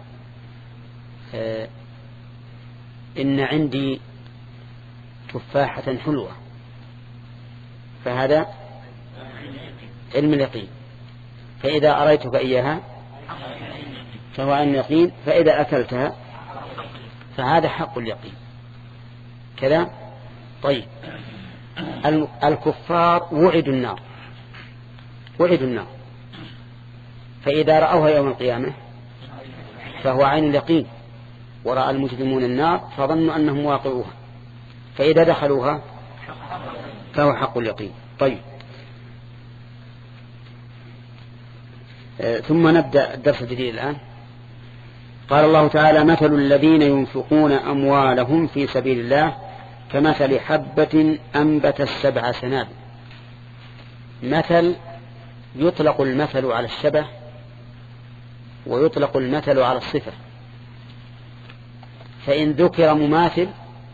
آه إن عندي تفاحة حلوة، فهذا علم اليقين. فإذا أريتك إياها فهو علم اليقين، فإذا أكلتها فهذا حق اليقين كذا. طيب، الكفار وعدوا النار وعدوا النار، فإذا رأوها يوم القيامة فهو عين اليقين، ورأى المجرمون النار فظنوا أنهم واقعوها، فإذا دخلوها فهو حق اليقين. طيب، آه ثم نبدأ الدرس الجديد الآن. قال الله تعالى: مثل الذين ينفقون أموالهم في سبيل الله كمثل حبة أنبتت سبع سنابل. مثل، يطلق المثل على الشبه ويطلق المثل على الصفة، فإن ذكر مماثل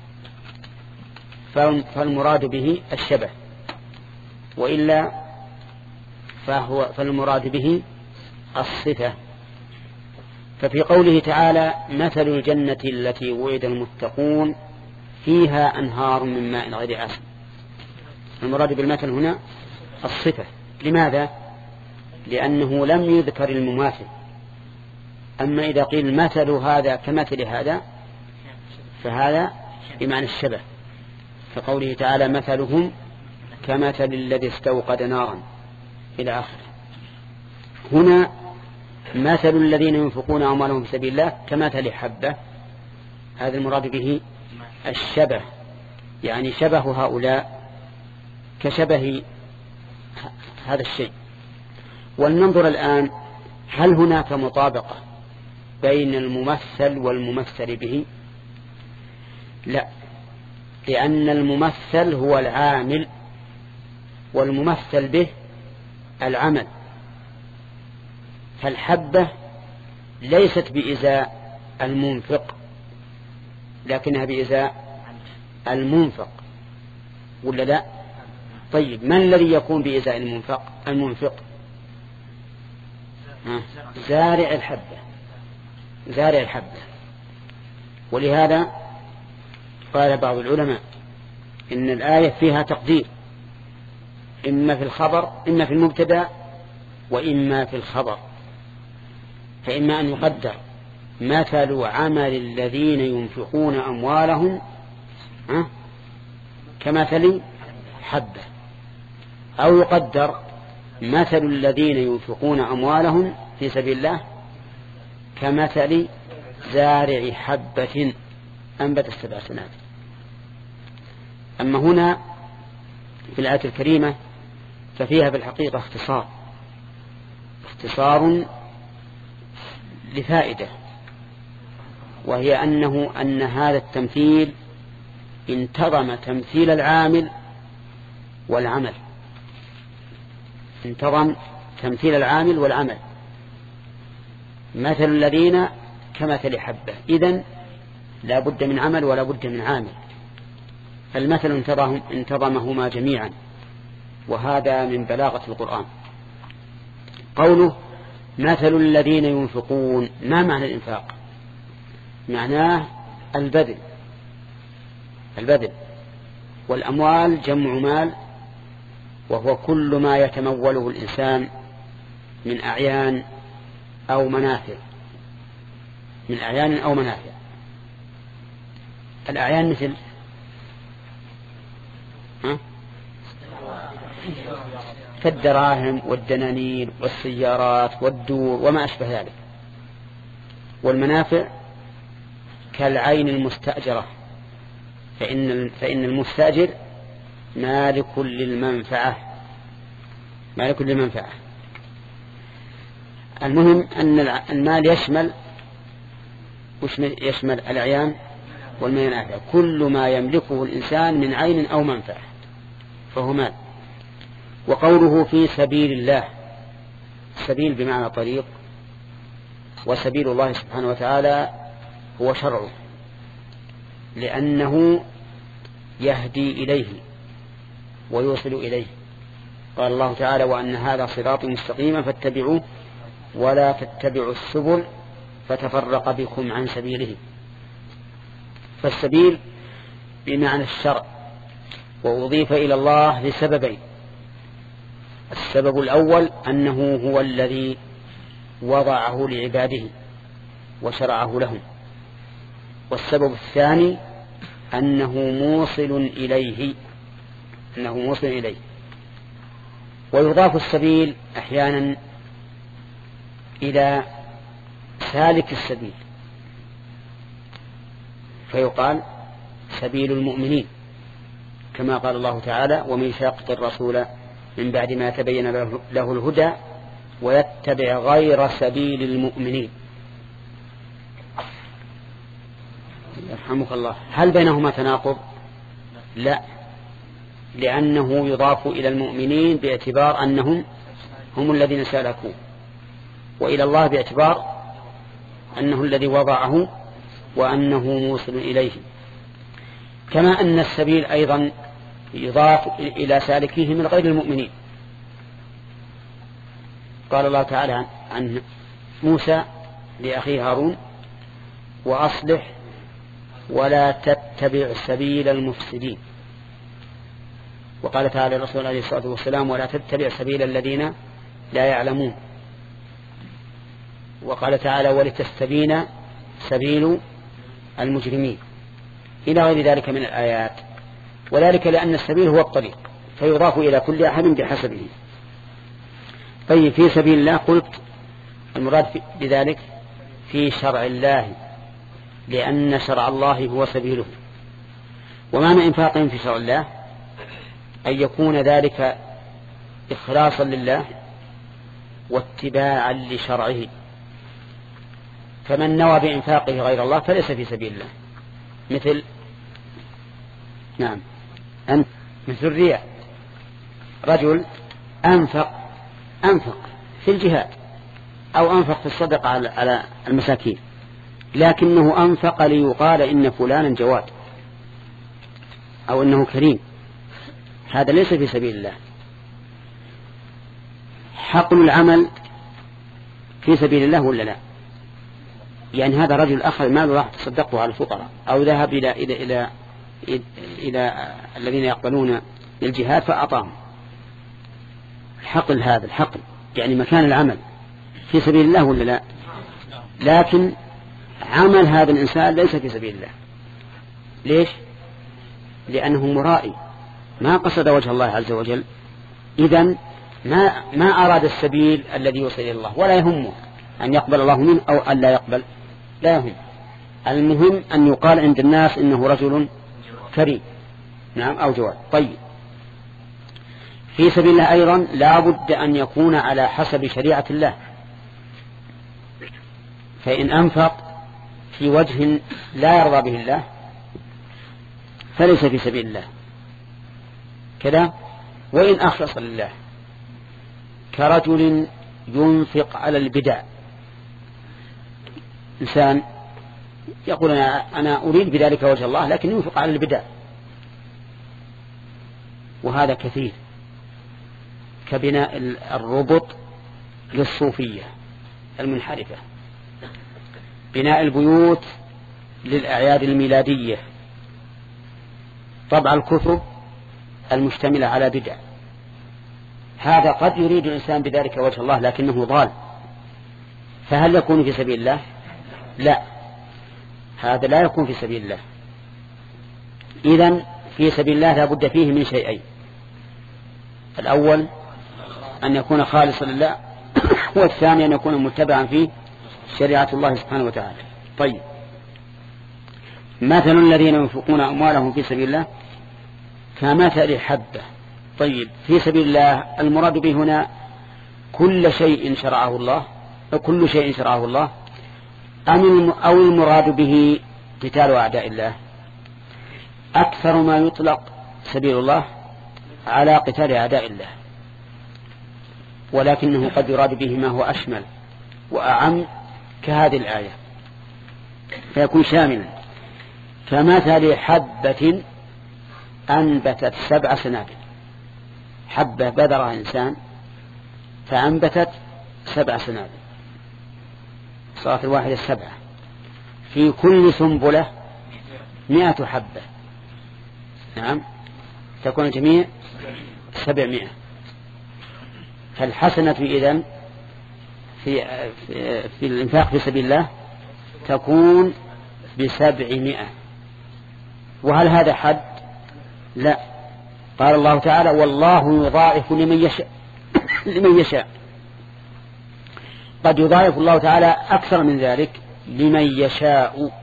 فالمراد به الشبه، وإلا فهو فالمراد به الصفة. ففي قوله تعالى: مثل الجنة التي وعد المتقون فيها أنهار من ماء غير آسن، المراد بالمثل هنا الصفة. لماذا؟ لأنه لم يذكر المماثل. أما إذا قيل مثل هذا كمثل هذا فهذا بمعنى الشبه، كقوله تعالى: مثلهم كمثل الذي استوقد نارا إلى آخره. هنا مثل الذين ينفقون أموالهم في سبيل الله كمثل حبة، هذا المراد به الشبه، يعني شبه هؤلاء كشبه هذا الشيء. ولننظر الآن هل هناك مطابقة بين الممثل والممثل به؟ لا، لأن الممثل هو العامل والممثل به العمل. فالحبة ليست بإزاء المنفق لكنها بإزاء المنفق، ولا لا؟ طيب، من الذي يكون بإزاء المنفق المنفق زارع الحبة، زارع الحبة. ولهذا قال بعض العلماء إن الآية فيها تقدير، إما في الخبر إما في المبتدأ وإما في الخبر. فإما أن يقدر مثل عمل الذين ينفقون أموالهم كمثل حبة، أو يقدر مثل الذين ينفقون أموالهم في سبيل الله كمثل زارع حبة أنبت السبع سنابل. أما هنا في الآية الكريمة ففيها في الحقيقة اختصار اختصار لفائدة، وهي أنه أن هذا التمثيل انتظم تمثيل العامل والعمل، انتظم تمثيل العامل والعمل. مثل الذين كمثل حبة، إذن لا بد من عمل ولا بد من عامل، فالمثل انتظمهما جميعا، وهذا من بلاغة القرآن. قوله مثل الذين ينفقون، ما معنى الإنفاق؟ معناه البذل، البذل. والأموال جمع مال، وهو كل ما يتموله الإنسان من أعيان أو منافع، من أعيان أو منافع. الأعيان مثل ها؟ كالدراهم والدنانير والسيارات والدور وما أشبه ذلك. والمنافع كالعين المستأجرة، فإن فإن المستأجر مالك للمنفعة، مالك للمنفعة. المهم أن المال يشمل يشمل الأعيان والمنافع، كل ما يملكه الإنسان من عين أو منفعة فهو مال. وقوله في سبيل الله، سبيل بمعنى طريق، وسبيل الله سبحانه وتعالى هو شرعه، لأنه يهدي إليه ويوصل إليه. قال الله تعالى: وأن هذا صراط مستقيما فاتبعوه ولا تتبعوا السبل فتفرق بكم عن سبيله. فالسبيل بمعنى الشرع، وأضيف إلى الله لسببين: السبب الأول أنه هو الذي وضعه لعباده وشرعه لهم، والسبب الثاني أنه موصل إليه، أنه موصل إليه. ويضاف السبيل أحيانا إلى سالك السبيل، فيقال سبيل المؤمنين، كما قال الله تعالى: ومن يشاقق الرسول من بعد ما تبين له الهدى ويتبع غير سبيل المؤمنين. يرحمك الله. هل بينهما تناقض؟ لا، لأنه يضاف إلى المؤمنين باعتبار أنهم هم الذين سلكوا، وإلى الله باعتبار أنه الذي وضعه وأنه موصل إليه. كما أن السبيل أيضا يضاف إلى سالكيه من غير المؤمنين. قال الله تعالى عن موسى لأخيه هارون: وأصلح ولا تتبع سبيل المفسدين. وقال تعالى الرسول عليه الصلاة والسلام: ولا تتبع سبيل الذين لا يعلمون. وقال تعالى: ولتستبين سبيل المجرمين، إلى غير ذلك من الآيات. وذلك لأن السبيل هو الطريق، فيضاف إلى كل أحد بحسبه. طيب، في سبيل الله قلت المراد بذلك في شرع الله، لأن شرع الله هو سبيله. ومعنى إنفاقهم في شرع الله أن يكون ذلك إخلاصا لله واتباعا لشرعه. فمن نوى بإنفاقه غير الله فليس في سبيل الله، مثل نعم أنت مثل الرياء. رجل أنفق أنفق في الجهاد أو أنفق في الصدقة على المساكين، لكنه أنفق ليقال إن فلانا جواد أو إنه كريم، هذا ليس في سبيل الله. حقن العمل في سبيل الله ولا لا؟ يعني هذا رجل أخذ ماله راح تصدقه على الفقراء، أو ذهب إلى إلى إلى إلى, إلى الذين يقبلون الجهاد فأعطاهم. الحقل هذا الحقل يعني مكان العمل في سبيل الله ولا لا؟ لكن عمل هذا الإنسان ليس في سبيل الله. ليش؟ لأنه مرائي، ما قصد وجه الله عز وجل. إذن ما ما أراد السبيل الذي يوصل إلى الله، ولا يهمه أن يقبل الله منه أو أن لا يقبل، لا يهم. المهم أن يقال عند الناس إنه رجل كريم، نعم، أو جواد. طيب، في سبيل الله أيضا لا بد أن يكون على حسب شريعة الله. فإن أنفق في وجه لا يرضى به الله فليس في سبيل الله كذا. وإن أخلص لله، كرجل ينفق على البدع، إنسان يقول أنا, أنا أريد بذلك وجه الله لكن ينفق على البدع، وهذا كثير، كبناء الربط للصوفية المنحرفة، بناء البيوت للأعياد الميلادية، طبع الكتب المشتملة على بدع. هذا قد يريد الإنسان بذلك وجه الله لكنه ضال، فهل يكون في سبيل الله؟ لا، هذا لا يكون في سبيل الله. إذن في سبيل الله لا بد فيه من شيئين: الأول أن يكون خالصا لله، والثاني أن يكون متبعا في شريعة الله سبحانه وتعالى. طيب، مثل الذين ينفقون أموالهم في سبيل الله كمثل حبة. طيب، في سبيل الله المراد به هنا كل شيء شرعه الله، أو كل شيء شرعه الله، أو المراد به قتال أعداء الله؟ أكثر ما يطلق سبيل الله على قتال أعداء الله، ولكنه قد يراد به ما هو أشمل وأعم كهذه الآية، فيكون شاملا. كمثل حبة أنبتت سبع سنابل، حبة بذرها إنسان فأنبتت سبع سنابل، صارت الواحدة سبعة، في كل سنبلة مئة حبة، نعم، تكون الجميع سبعمائة. فالحسنة إذن في, في, في الإنفاق في سبيل الله تكون بسبعمائة. وهل هذا حد؟ لا. قال الله تعالى: والله يضاعف لمن يشاء لمن يشاء قد يضاعف الله تعالى أكثر من ذلك لمن يشاء.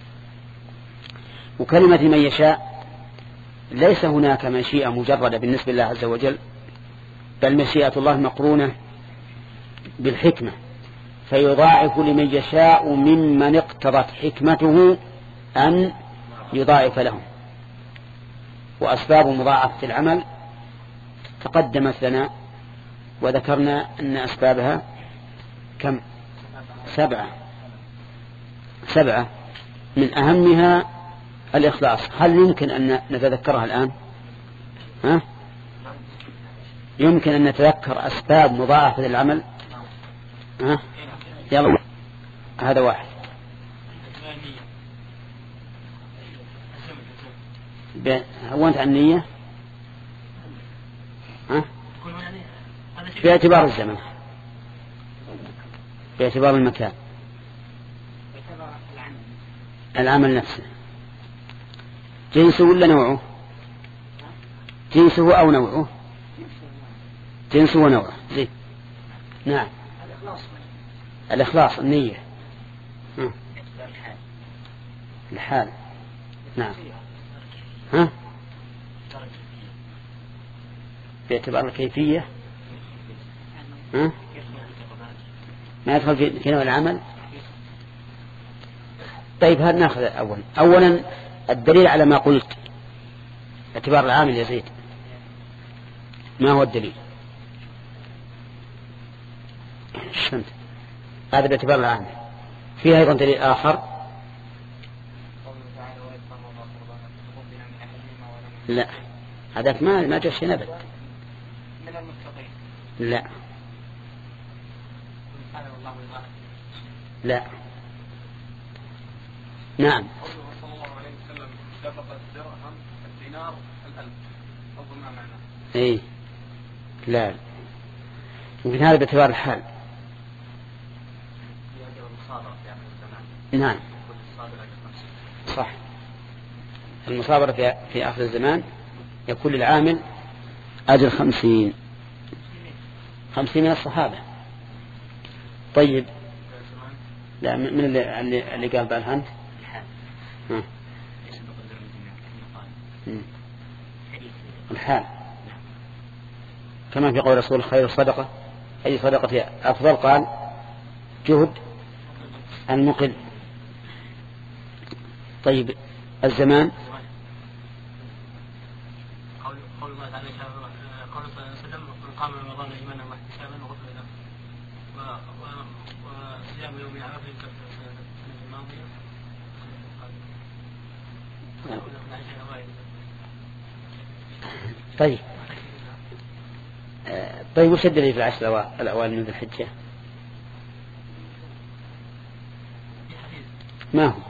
وكلمة من يشاء ليس هناك مشيئة مجردة بالنسبة لله عز وجل، بل مشيئة الله مقرونة بالحكمة، فيضاعف لمن يشاء ممن اقتضت حكمته أن يضاعف لهم. وأسباب مضاعفة العمل تقدمت لنا وذكرنا أن أسبابها كم؟ سبعة سبعة من أهمها الإخلاص. هل يمكن أن نتذكرها الآن؟ ها؟ يمكن أن نتذكر أسباب مضاعفة العمل؟ ها؟ يلا هذا واحد. هونت عن النية ها؟ باعتبار الزمن، باعتبار المكان، العمل نفسه، جنسه ولا نوعه؟ جنسه أو نوعه؟ جنسه ونوعه. زين. نعم. الإخلاص النية. ها. الحال. نعم. ها؟ باعتبار الكيفية. ها؟ ما يدخل في نوع العمل. طيب هذا ناخذ أولا. أولا الدليل على ما قلت اعتبار العامل يزيد. ما هو الدليل؟ شنت. هذا باعتبار العامل. فيه أيضا دليل آخر. لا هذاك ما ما جاء شيء نبت. لا لا. نعم. ايه لا يمكن هذا باعتبار الحال. نعم صح. المصابرة في, في آخر الزمان يكون للعامل أجر خمسين خمسين من الصحابة. طيب لا من اللي, اللي, اللي قال بالهند الحال كما في قول رسول خير الصدقة أي صدقة أفضل؟ قال جهد المقل. طيب الزمان قول الله تعالى قول صلى الله عليه وسلم من قام رمضان إيمانا واحتسابا غفر له وصيام يوم عرفة السنة الماضية. طيب طيب وش الدليل في العشر الأوائل من ذي الحجة؟ ما هو؟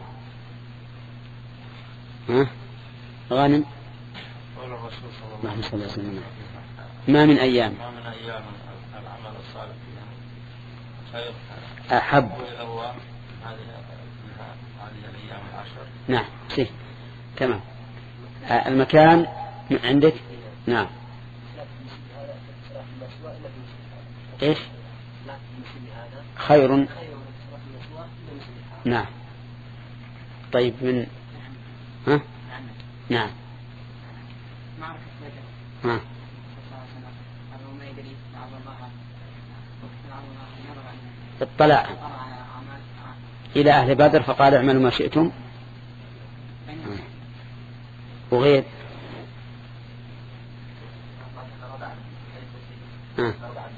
ها؟ غانم قول الرسول صلى الله عليه وسلم ما من أيام ما من أيام العمل الصالح خير أحب هذه الأيام العشر. نعم سي تمام. المكان عندك. نعم إيش خير. نعم طيب من ها نعم ها اطلع إلى أهل بدر فقال اعملوا ما شئتم. وغير ها.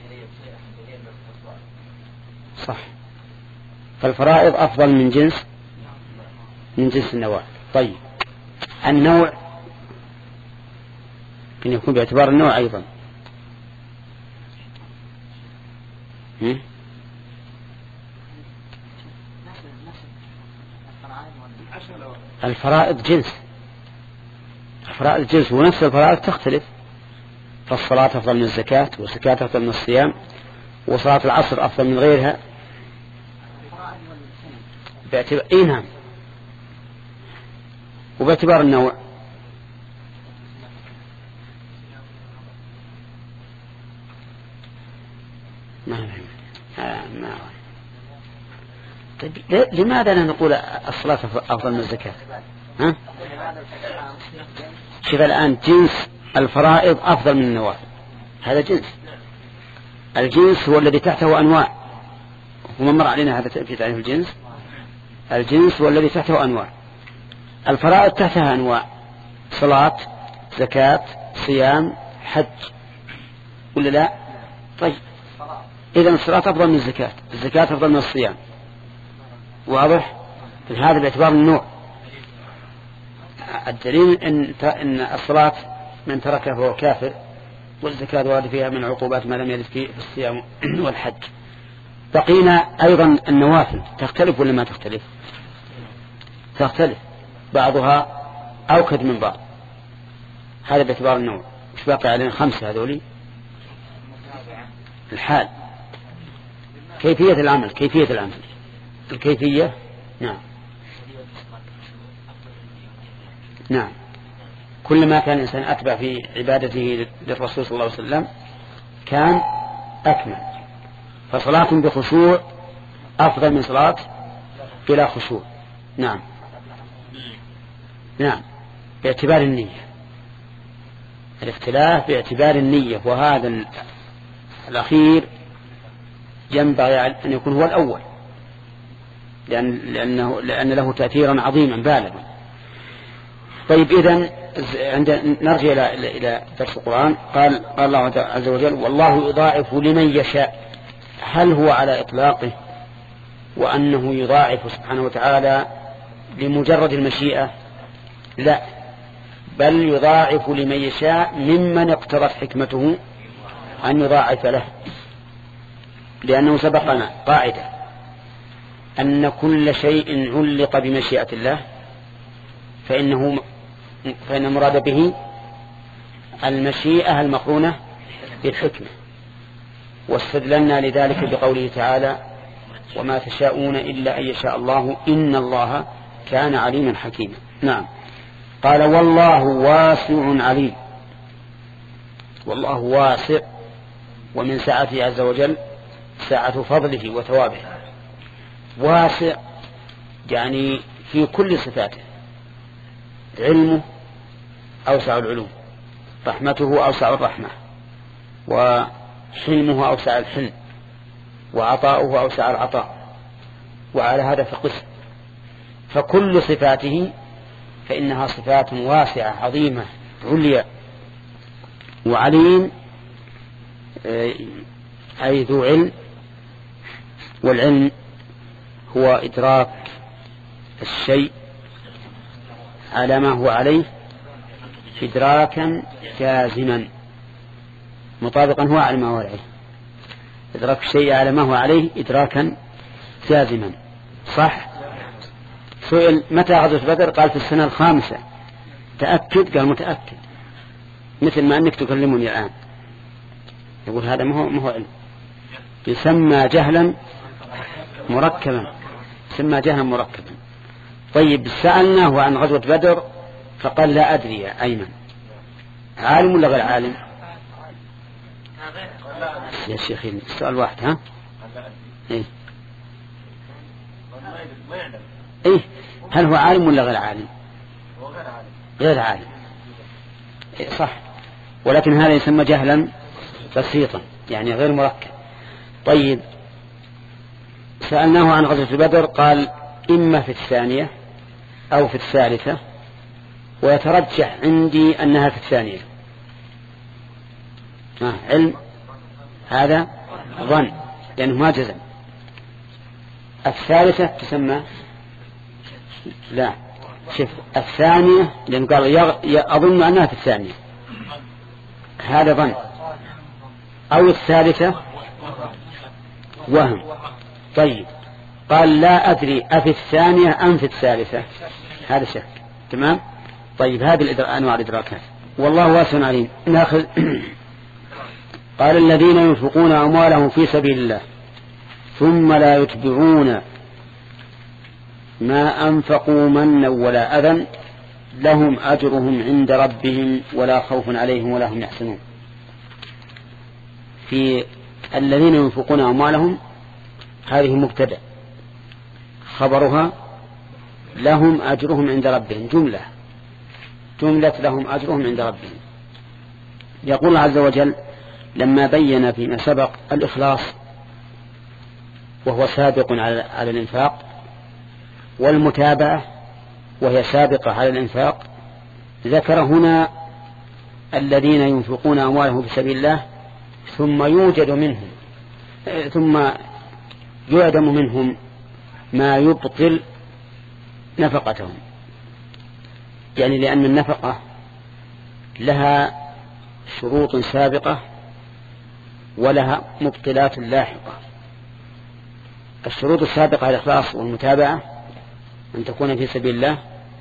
صح. فالفرائض أفضل من جنس من جنس النوع. طيب النوع يمكن يكون باعتبار النوع أيضا. هم؟ الفرائض جنس الفرائض جنس ونفس الفرائض تختلف. فالصلاة أفضل من الزكاة والزكاة أفضل من الصيام وصلاة العصر أفضل من غيرها باعتبار إيه نعم. وباعتبار النوع ما ما طيب لماذا لا نقول الصلاة أفضل من الزكاة؟ ها؟ شوف الآن جنس الفرائض أفضل من النوافل، هذا جنس. الجنس هو الذي تحته أنواع، وما مر علينا هذا في تعريف الجنس. الجنس هو الذي تحته أنواع، الفرائض تحتها أنواع: صلاة، زكاة، صيام، حج، ولا لا؟ طيب إذن الصلاة أفضل من الزكاة، الزكاة أفضل من الصيام، واضح؟ هذا باعتبار النوع. الدليل إن, إن الصلاة من تركها فهو كافر، والزكاة وارد فيها من عقوبات ما لم يرد في الصيام والحج. بقينا أيضا النوافل، تختلف ولا ما تختلف؟ تختلف، بعضها أوكد من بعض، هذا باعتبار النوع. مش باقي علينا خمسة هذولي. الحال، كيفية العمل، كيفية العمل الكيفية نعم نعم كلما كان الإنسان أتبع في عبادته للرسول صلى الله عليه وسلم كان أكمل. فصلاة بخشوع أفضل من صلاة بلا خشوع. نعم نعم باعتبار النية، الاختلاف باعتبار النية، وهذا الأخير ينبغي أن يكون هو الأول، لأن, لأنه لأن له تأثيرا عظيما بالغا. طيب إذن نرجع إلى إلى درس القرآن. قال قال الله عز وجل: والله يضاعف لمن يشاء. هل هو على إطلاقه وأنه يضاعف سبحانه وتعالى لمجرد المشيئة؟ لا، بل يضاعف لمن يشاء ممن اقتضت حكمته أن يضاعف له، لأنه سبقنا قاعدة أن كل شيء علق بمشيئة الله فإنه فإن مراد به المشيئة المقرونة بالحكمة. واستدللنا لذلك بقوله تعالى: وما تشاءون إلا أن يشاء الله إن الله كان عليما حكيما. نعم. قال: والله واسع عليم. والله واسع، ومن سعته عز وجل سعة فضله وثوابه. واسع يعني في كل صفاته، علمه أوسع العلوم، رحمته أوسع الرحمة، وحلمه أوسع الحلم، وعطاؤه أوسع العطاء، وعلى هذا فقس. فكل صفاته فإنها صفات واسعة عظيمة عليا. وعليم أي ذو علم، والعلم هو إدراك الشيء على ما هو عليه إدراكا جازما مطابقا هو على ما هو عليه. إدراك الشيء على ما هو عليه إدراكا جازما. صح؟ سئل: متى غزوة بدر؟ قال: في السنة الخامسة. تأكد؟ قال: متأكد. مثل ما أنك تكلمني الآن. يقول هذا ما هو ما هو علم، يسمى جهلا مركبا، يسمى جهلا مركبا. طيب سألناه عن غزوة بدر فقال: لا أدري يا أيمن. عالم ولا غير عالم؟ يا شيخ السؤال واحد. ها إيه؟ إيه؟ هل هو عالم ولا غير عالم؟ غير عالم. إيه صح، ولكن هذا يسمى جهلا بسيطا يعني غير مركب. طيب سألناه عن غزوة بدر قال: إما في الثانية أو في الثالثة، ويترجح عندي أنها في الثانية. آه علم، هذا ظن لأنه ما جزم. الثالثة تسمى لا شوف الثانية لأنه قال يغ... أظن أنها في الثانية، هذا ظن. أو الثالثة وهم. طيب قال: لا أدري أفي الثانية أم في الثالثة، هذا شك. تمام. طيب هذه أنواع الإدراكات. والله واسع عليم. ناخذ قال: الذين ينفقون أموالهم في سبيل الله ثم لا يتبعون ما أنفقوا منا ولا أذى لهم أجرهم عند ربهم ولا خوف عليهم ولا هم يحزنون. في الذين ينفقون أموالهم هذه مبتدأ، خبرها لهم أجرهم عند ربهم، جملة جملة لهم أجرهم عند ربهم. يقول الله عز وجل لما بين فيما سبق الإخلاص وهو سابق على الإنفاق، والمتابعة وهي سابقة على الإنفاق، ذكر هنا الذين ينفقون أموالهم في سبيل الله ثم يوجد منهم ثم يعدم منهم ما يبطل نفقتهم، يعني لأن النفقة لها شروط سابقة ولها مبطلات لاحقة. الشروط السابقة الإخلاص والمتابعة أن تكون في سبيل الله،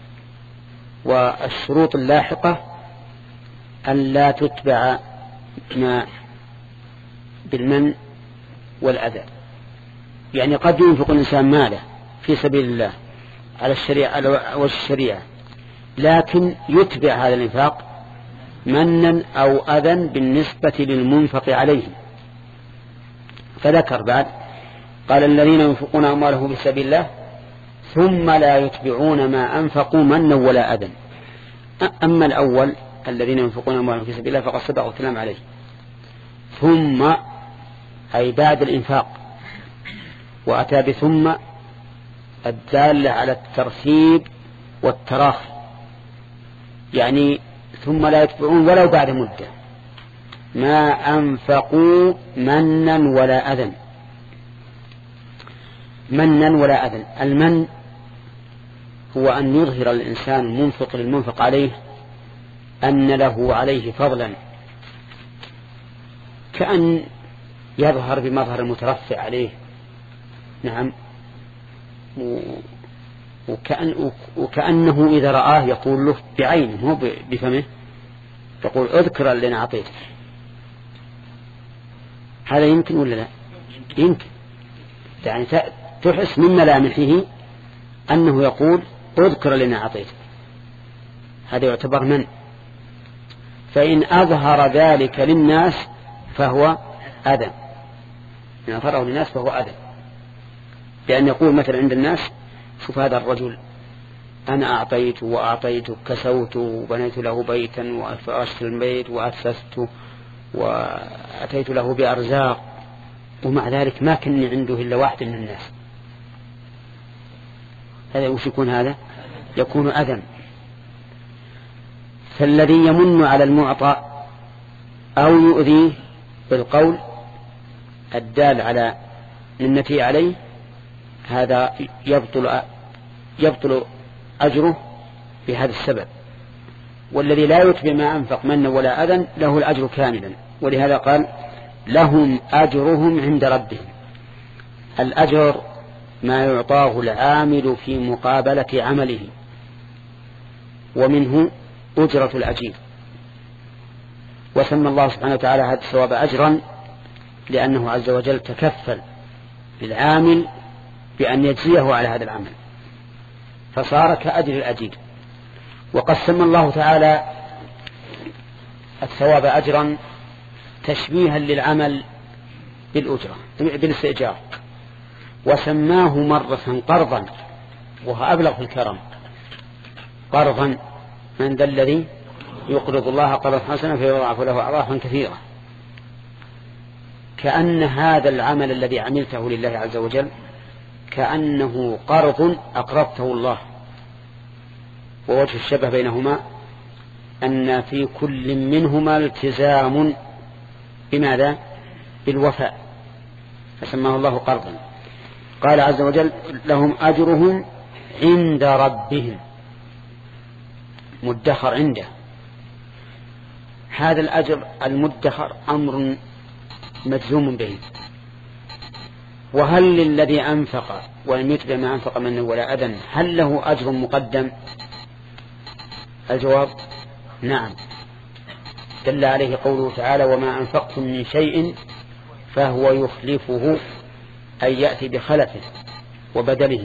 والشروط اللاحقة أن لا تتبع ما بالمن والأذى. يعني قد ينفق الإنسان ماله في سبيل الله على الشريعة على وجه الشريعة، لكن يتبع هذا الإنفاق منا أو أذى بالنسبة للمنفق عليه. فذكر بعد قال الذين ينفقون أموالهم في سبيل الله ثم لا يتبعون ما أنفقوا منا ولا أذى. أما الأول الذين ينفقون أموالهم في سبيل الله فقد سبق الكلام عليه. ثم أي بعد الإنفاق، وأتى بثم الدالة على الترتيب والتراخي، يعني ثم لا يتبعون ولو بعد مدة ما أنفقوا منا ولا أذى. منا ولا أذى، المن هو أن يظهر الإنسان المنفق للمنفق عليه أن له عليه فضلا، كأن يظهر بمظهر المترفع عليه، نعم، وكأن وكأنه إذا رآه يقول له بعينه مو بفمه، يقول اذكر اللي أنا أعطيتك. هذا يمكن ولا لا؟ يمكن، يعني تحس من ملامحه أنه يقول اذكر اللي أنا أعطيتك. هذا يعتبر من. فإن أظهر ذلك للناس فهو أذى، إن أظهره للناس فهو أذى، لأن يقول مثلا عند الناس شوف هذا الرجل أنا أعطيته وأعطيته كسوته وبنيت له بيتا وفرشت البيت وأسسته وأتيت له بأرزاق، ومع ذلك ما كني عنده إلا واحد من الناس. هذا وش يكون؟ هذا يكون أذى. فالذي يمن على المعطى أو يؤذيه بالقول الدال على منته عليه هذا يبطل يبطل أجره بهذا السبب. والذي لا يتبع ما أنفق منا ولا أذى له الأجر كاملا، ولهذا قال لهم أجرهم عند ربهم. الأجر ما يعطاه العامل في مقابلة عمله، ومنه أجرة الأجير. وسمى الله سبحانه وتعالى هذا الثواب أجرا لأنه عز وجل تكفل للعامل بأن يجزيه على هذا العمل، فصار كأجر الأجير. وقد سمى الله تعالى الثواب أجرا تشبيها للعمل بالأجرة بالاستئجار، وسماه مرة قرضا، وهو أبلغ في الكرم. قرضا من ذا الذي يقرض الله قرضا حسنا فيضاعف له أضعافا كثيرة، كأن هذا العمل الذي عملته لله عز وجل كأنه قرض أقرضته الله. ووجه الشبه بينهما أن في كل منهما التزام بماذا؟ بالوفاء، فسماه الله قرضا. قال عز وجل لهم أجرهم عند ربهم، مدخر عنده. هذا الأجر المدخر أمر مجزوم به. وهل للذي أنفق ولم يتبع ما أنفق منه ولا أذى هل له أجر مقدم؟ الجواب نعم، دل عليه قوله تعالى وما أنفقتم من شيء فهو يخلفه، أي يأتي بخلفه وبدله.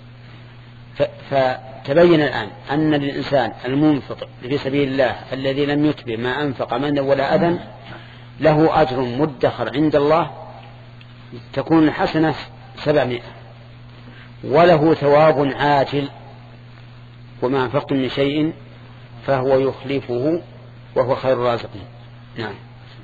فتبين الآن أن للإنسان المنفق في سبيل الله الذي لم يتبع ما أنفق منه ولا أذى له أجر مدخر عند الله، تكون الحسنة سبعمائة، وله ثواب عاجل، وما أنفقتم من شيء فهو يخلفه وهو خير الرازقين. نعم.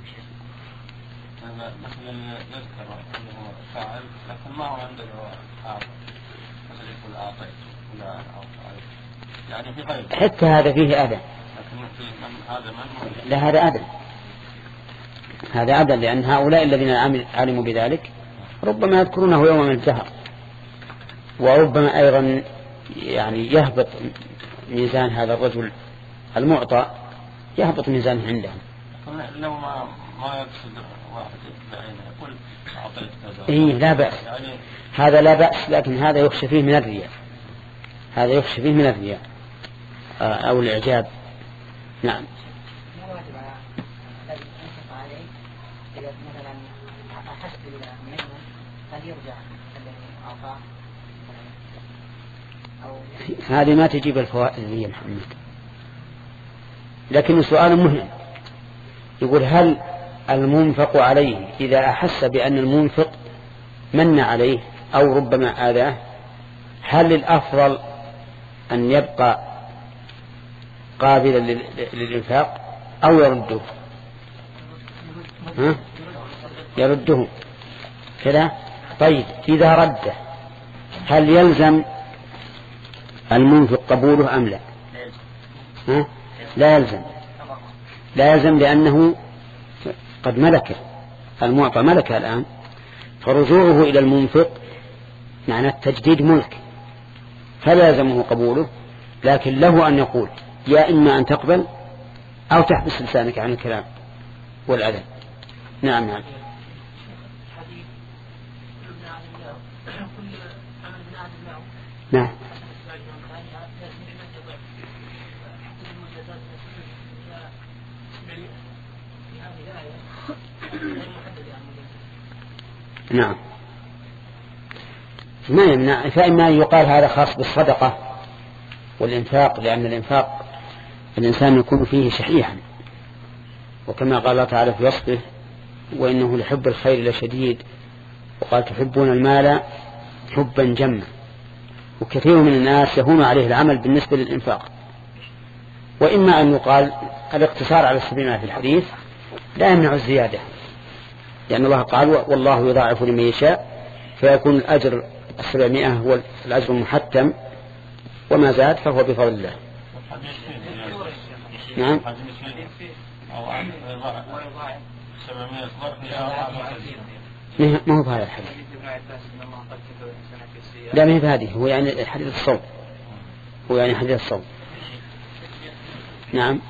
مثلا نذكر أنه فاعل لكن ما هو عنده حاضر، مثلا يقول أعطيت ولا أعطيت، يعني في غير حتى هذا فيه أذى. لكن في من هذا من لا، هذا أذى، هذا أذى، لأن هؤلاء الذين علموا بذلك ربما يذكرونه يوم من الدهر، وربما أيضا يعني يهبط ميزان هذا الرجل المعطى، يهبط ميزانه عندهم. لو ما ما يقصد واحد بعينه يقول أعطيت كذا، إيه لا بأس، يعني هذا لا بأس، لكن هذا يخشى فيه من الرياء، هذا يخشى فيه من الرياء أو الإعجاب. نعم. هذه ما تجيب الفوائد يا محمد، لكن سؤال مهم، يقول هل المنفق عليه إذا أحس بأن المنفق من عليه أو ربما آذاه، هل الأفضل أن يبقى قابلا للإنفاق أو يرده؟ ها؟ يرده كذا. طيب إذا رده هل يلزم المنفق قبوله أم لا؟ ها؟ لا يلزم، لا يلزم، لأنه قد ملكه، المعطى ملكه الآن، فرجوعه إلى المنفق معنى تجديد ملك، فلا يلزمه قبوله، لكن له أن يقول يا إما أن تقبل أو تحبس لسانك عن الكلام والأذى. نعم. نعم. نعم. نعم. ما يمنع، فإما أن يقال هذا خاص بالصدقة والإنفاق، لأن الإنفاق الإنسان يكون فيه شحيحا، وكما قال الله تعالى في وصفه وإنه لحب الخير لشديد، وقال تحبون المال حبا جما، وكثير من الناس يهون عليه العمل بالنسبة للإنفاق. وإما أن يقال الاقتصار على السبيل في الحديث لا يمنع الزيادة، لأن الله قال والله يضاعف لمن يشاء، فيكون الأجر السبعمائة هو الأجر المحتم، وما زاد فهو بفضل الله. نعم. ما هو بهذا الحديث، لا ما هي بهذه، هو يعني حديث الصوم، هو يعني حديث الصوم. نعم.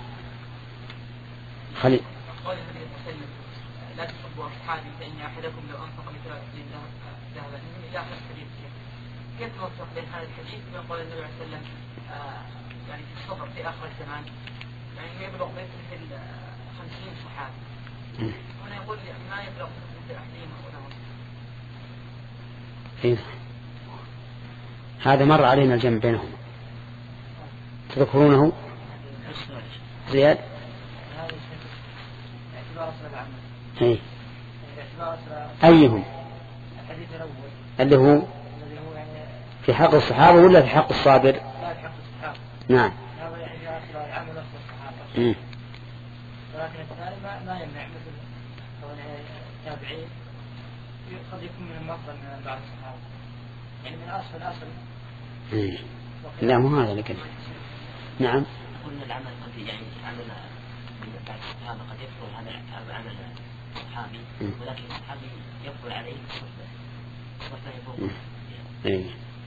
خلي لا تحبوا أصحابي فإن أحدكم لو أنفق مثل ذهبا إلى آخر الحديث. كيف توفق بين هذا الحديث وبين قول النبي عليه وسلم يعني في الصبر في آخر الزمان، يعني يبلغ مثل خمسين صحابي، هنا يقول ما يبلغ مثل أحدهم أو نهم. إيه هذا مر علينا الجمع بينهم، تذكرونه زياد؟ إيه. أيهم اللي هو في حق الصحابة ولا في حق الصابر؟ نعم. ولكن الثاني ما يمنع مثل التابعين قد يكون من المفضل من بعض الصحابة، يعني من أصل الأصل. إيه. لا مو هذا لكن. نعم. قلنا العمل قد يعني عمل من بعض الصحابة قد يفضل هذا عمل صحابي، ولكن الصحابي يفضل عليه صفة يفوق. إيه.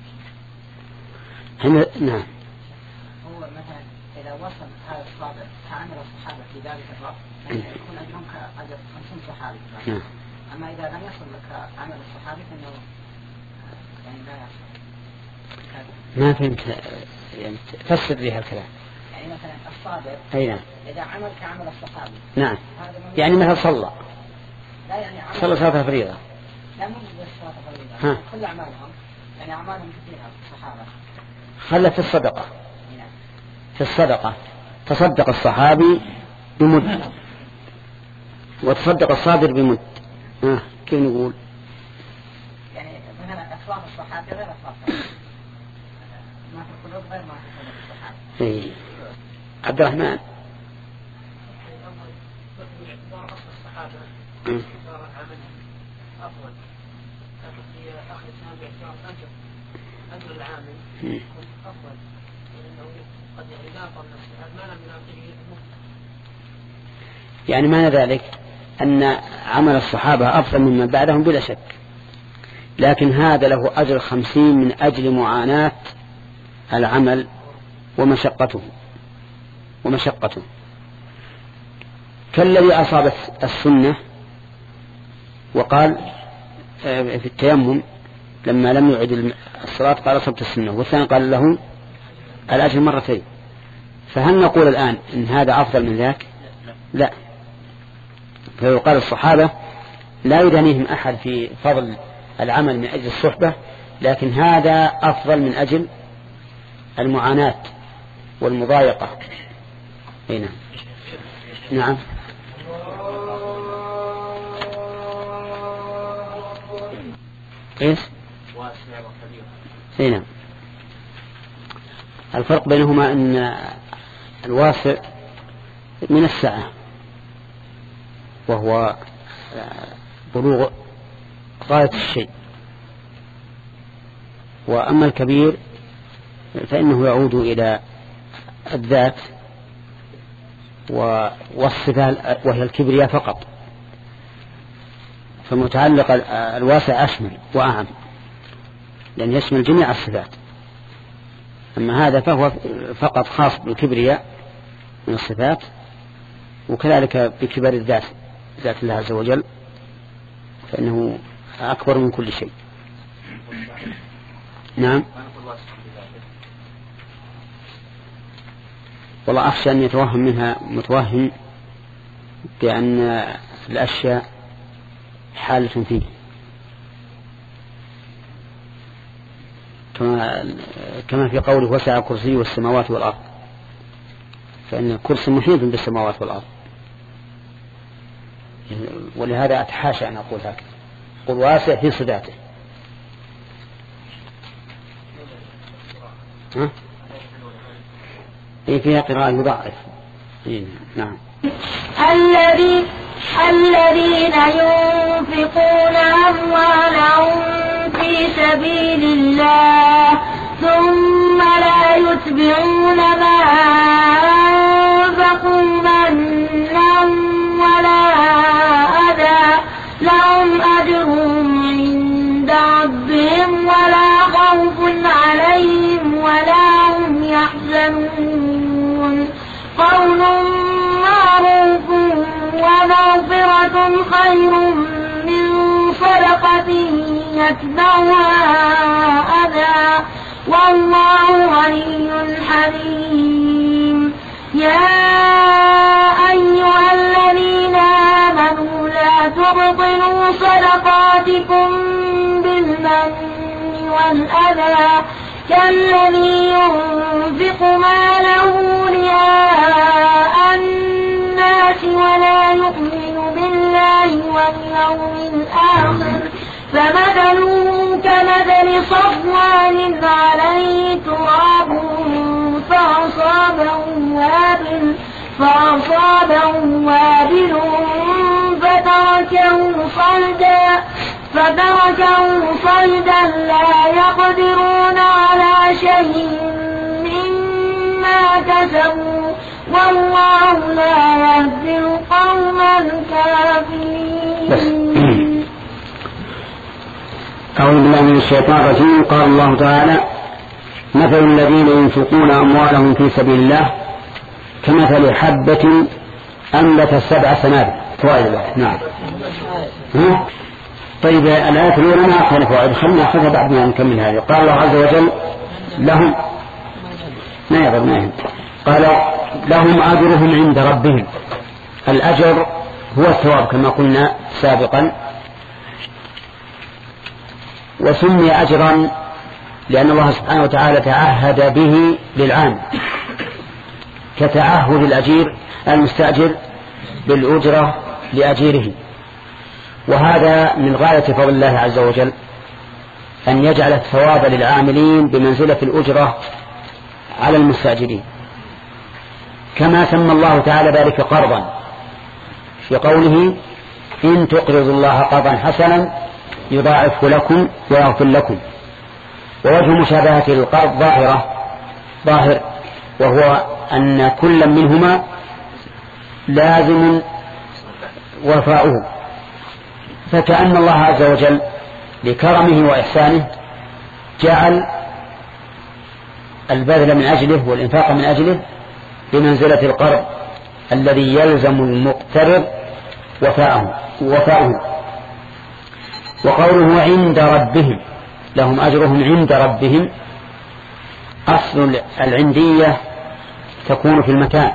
هنا نعم. هو مثلا إذا وصل هذا الصابر كعمل الصحابة في ذلك الوقت يكون أجرهم كأجر خمسين صحابي. نعم. أما إذا لم يصل لك عمل الصحابي فإنه يعني لا يصل. ما فهمت يعني فسر لي هالكلام. يعني مثلا الصابر أي نعم. إذا عمل كعمل الصحابي. نعم. يعني مثلا صلى. لا يعني عمل. صلى صلاة فريضة. لا مو بس صلاة فريضة. كل أعمالهم يعني أعمالهم كثيرة الصحابة. خلى في الصدقة. في الصدقة تصدق الصحابي بمد وتصدق الصابر بمد. آه. كيف نقول؟ يعني مثلا أصلاف الصحابة غير أصلاف ما في القلوب غير ما في قلوب الصحابة. إيه. عبد الرحمن. باعتبار أصل الصحابة أمم. باعتبار العمل أفضل، لكن في آخر السنة باعتبار أجر أجر العامل يكون أفضل، لأنه قد يناقض نفسه ما لم يناقضه المفتى. يعني معنى ذلك أن عمل الصحابة أفضل ممن بعدهم بلا شك، لكن هذا له أجر خمسين من أجل معاناة العمل ومشقته ومشقته كالذي أصاب السنة وقال في التيمم لما لم يعد الصلاة قال أصبت السنة، والثاني قال له الأجر مرتين. فهل نقول الآن إن هذا أفضل من ذاك؟ لا. فيقال الصحابة لا يدانيهم أحد في فضل العمل من أجل الصحبة، لكن هذا أفضل من أجل المعاناة والمضايقة. هنا نعم. إيش؟ هنا الفرق بينهما أن الواسع من السعة وهو بلوغ غاية الشيء، وأما الكبير فإنه يعود إلى الذات والصفة وهي الكبرياء فقط، فمتعلق الواسع أشمل وأعم لأن يشمل جميع الصفات، أما هذا فهو فقط خاص بالكبرياء من الصفات، وكذلك بكبر الذات ذات الله عز وجل فإنه أكبر من كل شيء. نعم. والله أخشى أن يتوهم منها متوهم بأن الأشياء حالة فيه، كما كما في قوله وسع كرسيه السماوات والأرض، فإن الكرسي محيط بالسماوات والأرض، ولهذا أتحاشى أن أقول هكذا، قل واسع في صفاته. ها؟ إيه فيها قراءة يضعف. إيه نعم. الذي الذين ينفقون أموالهم في سبيل الله ثم لا يتبعون ما أنفقوا منا ولا أذى لهم أجرهم عند ربهم ولا خوف عليهم ولا هم يحزنون. قول معروف ومغفرة خير من صدقة يتبعها أذى والله غني حليم. يا أيها الذين آمنوا لا تبطلوا صدقاتكم بالمن والأذى كالذي ينفق ماله رئاء الناس ولا يؤمن بالله واليوم الآخر فمثله كمثل صفوان عليه تراب فأصابه وابل فأصابه وابل فتركه صلدا فتركه صلدا لا يقدرون على شيء مما كسبوا والله لا يهدي القوم الكافرين. أعوذ بالله من الشيطان الرجيم. قال الله تعالى مثل الذين ينفقون أموالهم في سبيل الله كمثل حبة أنبتت سبع سنابل. فوائد. نعم. ها؟ طيب الآية الأولى ما أعطينا فوائد، خلنا نأخذها بعد ما نكمل هذه. قال الله عز وجل لهم ما يضر ما يهم. قال لهم أجرهم عند ربهم. الأجر هو الثواب كما قلنا سابقا، وسمي أجرا لأن الله سبحانه وتعالى تعهد به للعام كتعهد الأجير المستأجر بالأجرة لأجيره، وهذا من غاية فضل الله عز وجل أن يجعل الثواب للعاملين بمنزلة الأجرة على المستأجرين، كما سمى الله تعالى ذلك قرضا في قوله إن تقرضوا الله قرضا حسنا يضاعفه لكم ويغفر لكم. ووجه مشابهة القرض ظاهرة ظاهر وهو أن كل منهما لازم وفاؤه، فكأن الله عز وجل لكرمه وإحسانه جعل البذل من أجله والإنفاق من أجله بمنزلة القرض الذي يلزم المقترض وفاؤه وفاؤه. وقوله عند ربهم لهم أجرهم عند ربهم، أصل العندية تكون في المكان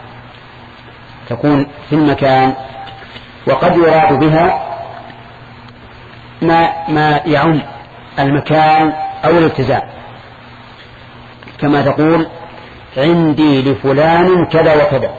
تكون في المكان وقد يراد بها ما, ما يعم المكان أو الالتزام، كما تقول عندي لفلان كذا وكذا،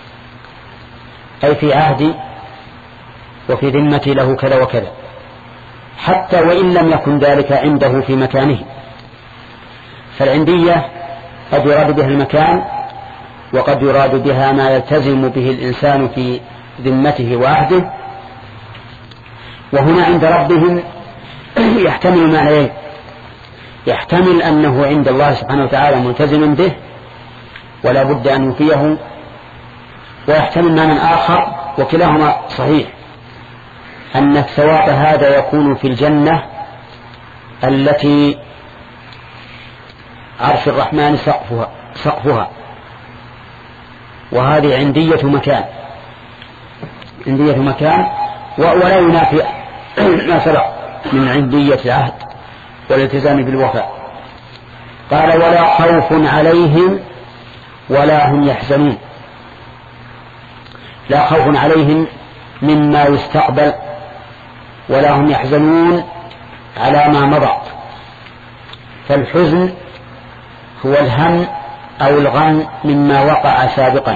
أي في عهدي وفي ذمتي له كذا وكذا، حتى وإن لم يكن ذلك عنده في مكانه. فالعندية قد يراد بها المكان وقد يراد بها ما يلتزم به الإنسان في ذمته وعهده. وهنا عند ربهم يحتمل معنيين، يحتمل أنه عند الله سبحانه وتعالى ملتزم به ولا بد أن يوفيه، ويحتمل معنى آخر وكلاهما صحيح، أن الثواب هذا يكون في الجنة التي عرش الرحمن سقفها, سقفها وهذه عندية مكان عندية مكان ولا ينافي ما سبق من عندية العهد والالتزام بالوفاء. قال ولا خوف عليهم ولا هم يحزنون، لا خوف عليهم مما يستقبل ولا هم يحزنون على ما مضى. فالحزن هو الهم أو الغم مما وقع سابقا،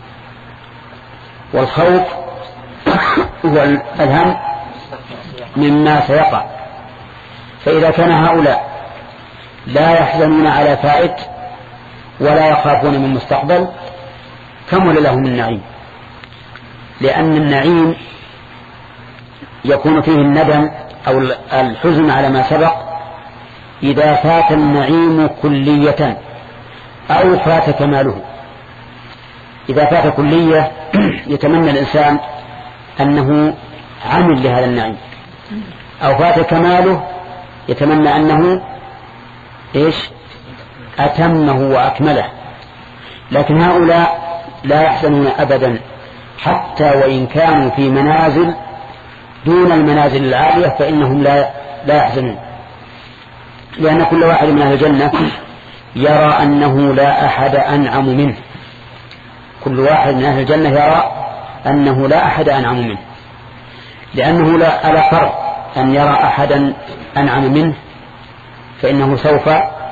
والخوف هو الهم مما سيقع. فإذا كان هؤلاء لا يحزنون على فائت ولا يخافون من مستقبل كمل لهم النعيم، لأن النعيم يكون فيه الندم أو الحزن على ما سبق إذا فات النعيم كلية أو فات كماله. إذا فات كلية يتمنى الإنسان أنه عمل لهذا النعيم، أو فات كماله يتمنى أنه إيش أتمه وأكمله. لكن هؤلاء لا يحزنون أبدا حتى وإن كانوا في منازل دون المنازل العالية فإنهم لا لا يحزنون، لأن كل واحد من أهل الجنة يرى أنه لا أحد أنعم منه. كل واحد من أهل الجنة يرى أنه لا أحد أنعم منه، لأنه لا ألا فرق أن يرى أحدا أنعم منه فإنه سوف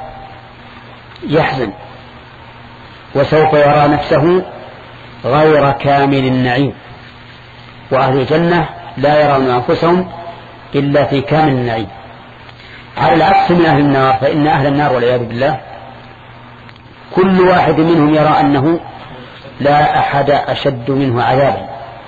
يحزن وسوف يرى نفسه غير كامل النعيم. وأهل الجنة لا يرون أنفسهم إلا في كامل النعيم، على العكس من أهل النار. فإن أهل النار والعياذ بالله كل واحد منهم يرى أنه لا أحد أشد منه عذابا،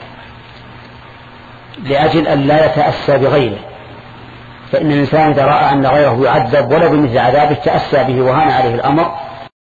لأجل أن لا يتأسى بغيره. فإن الإنسان إذا رأى أن غيره يعذب ولو بمثل عذابه تأسى به وهان عليه الأمر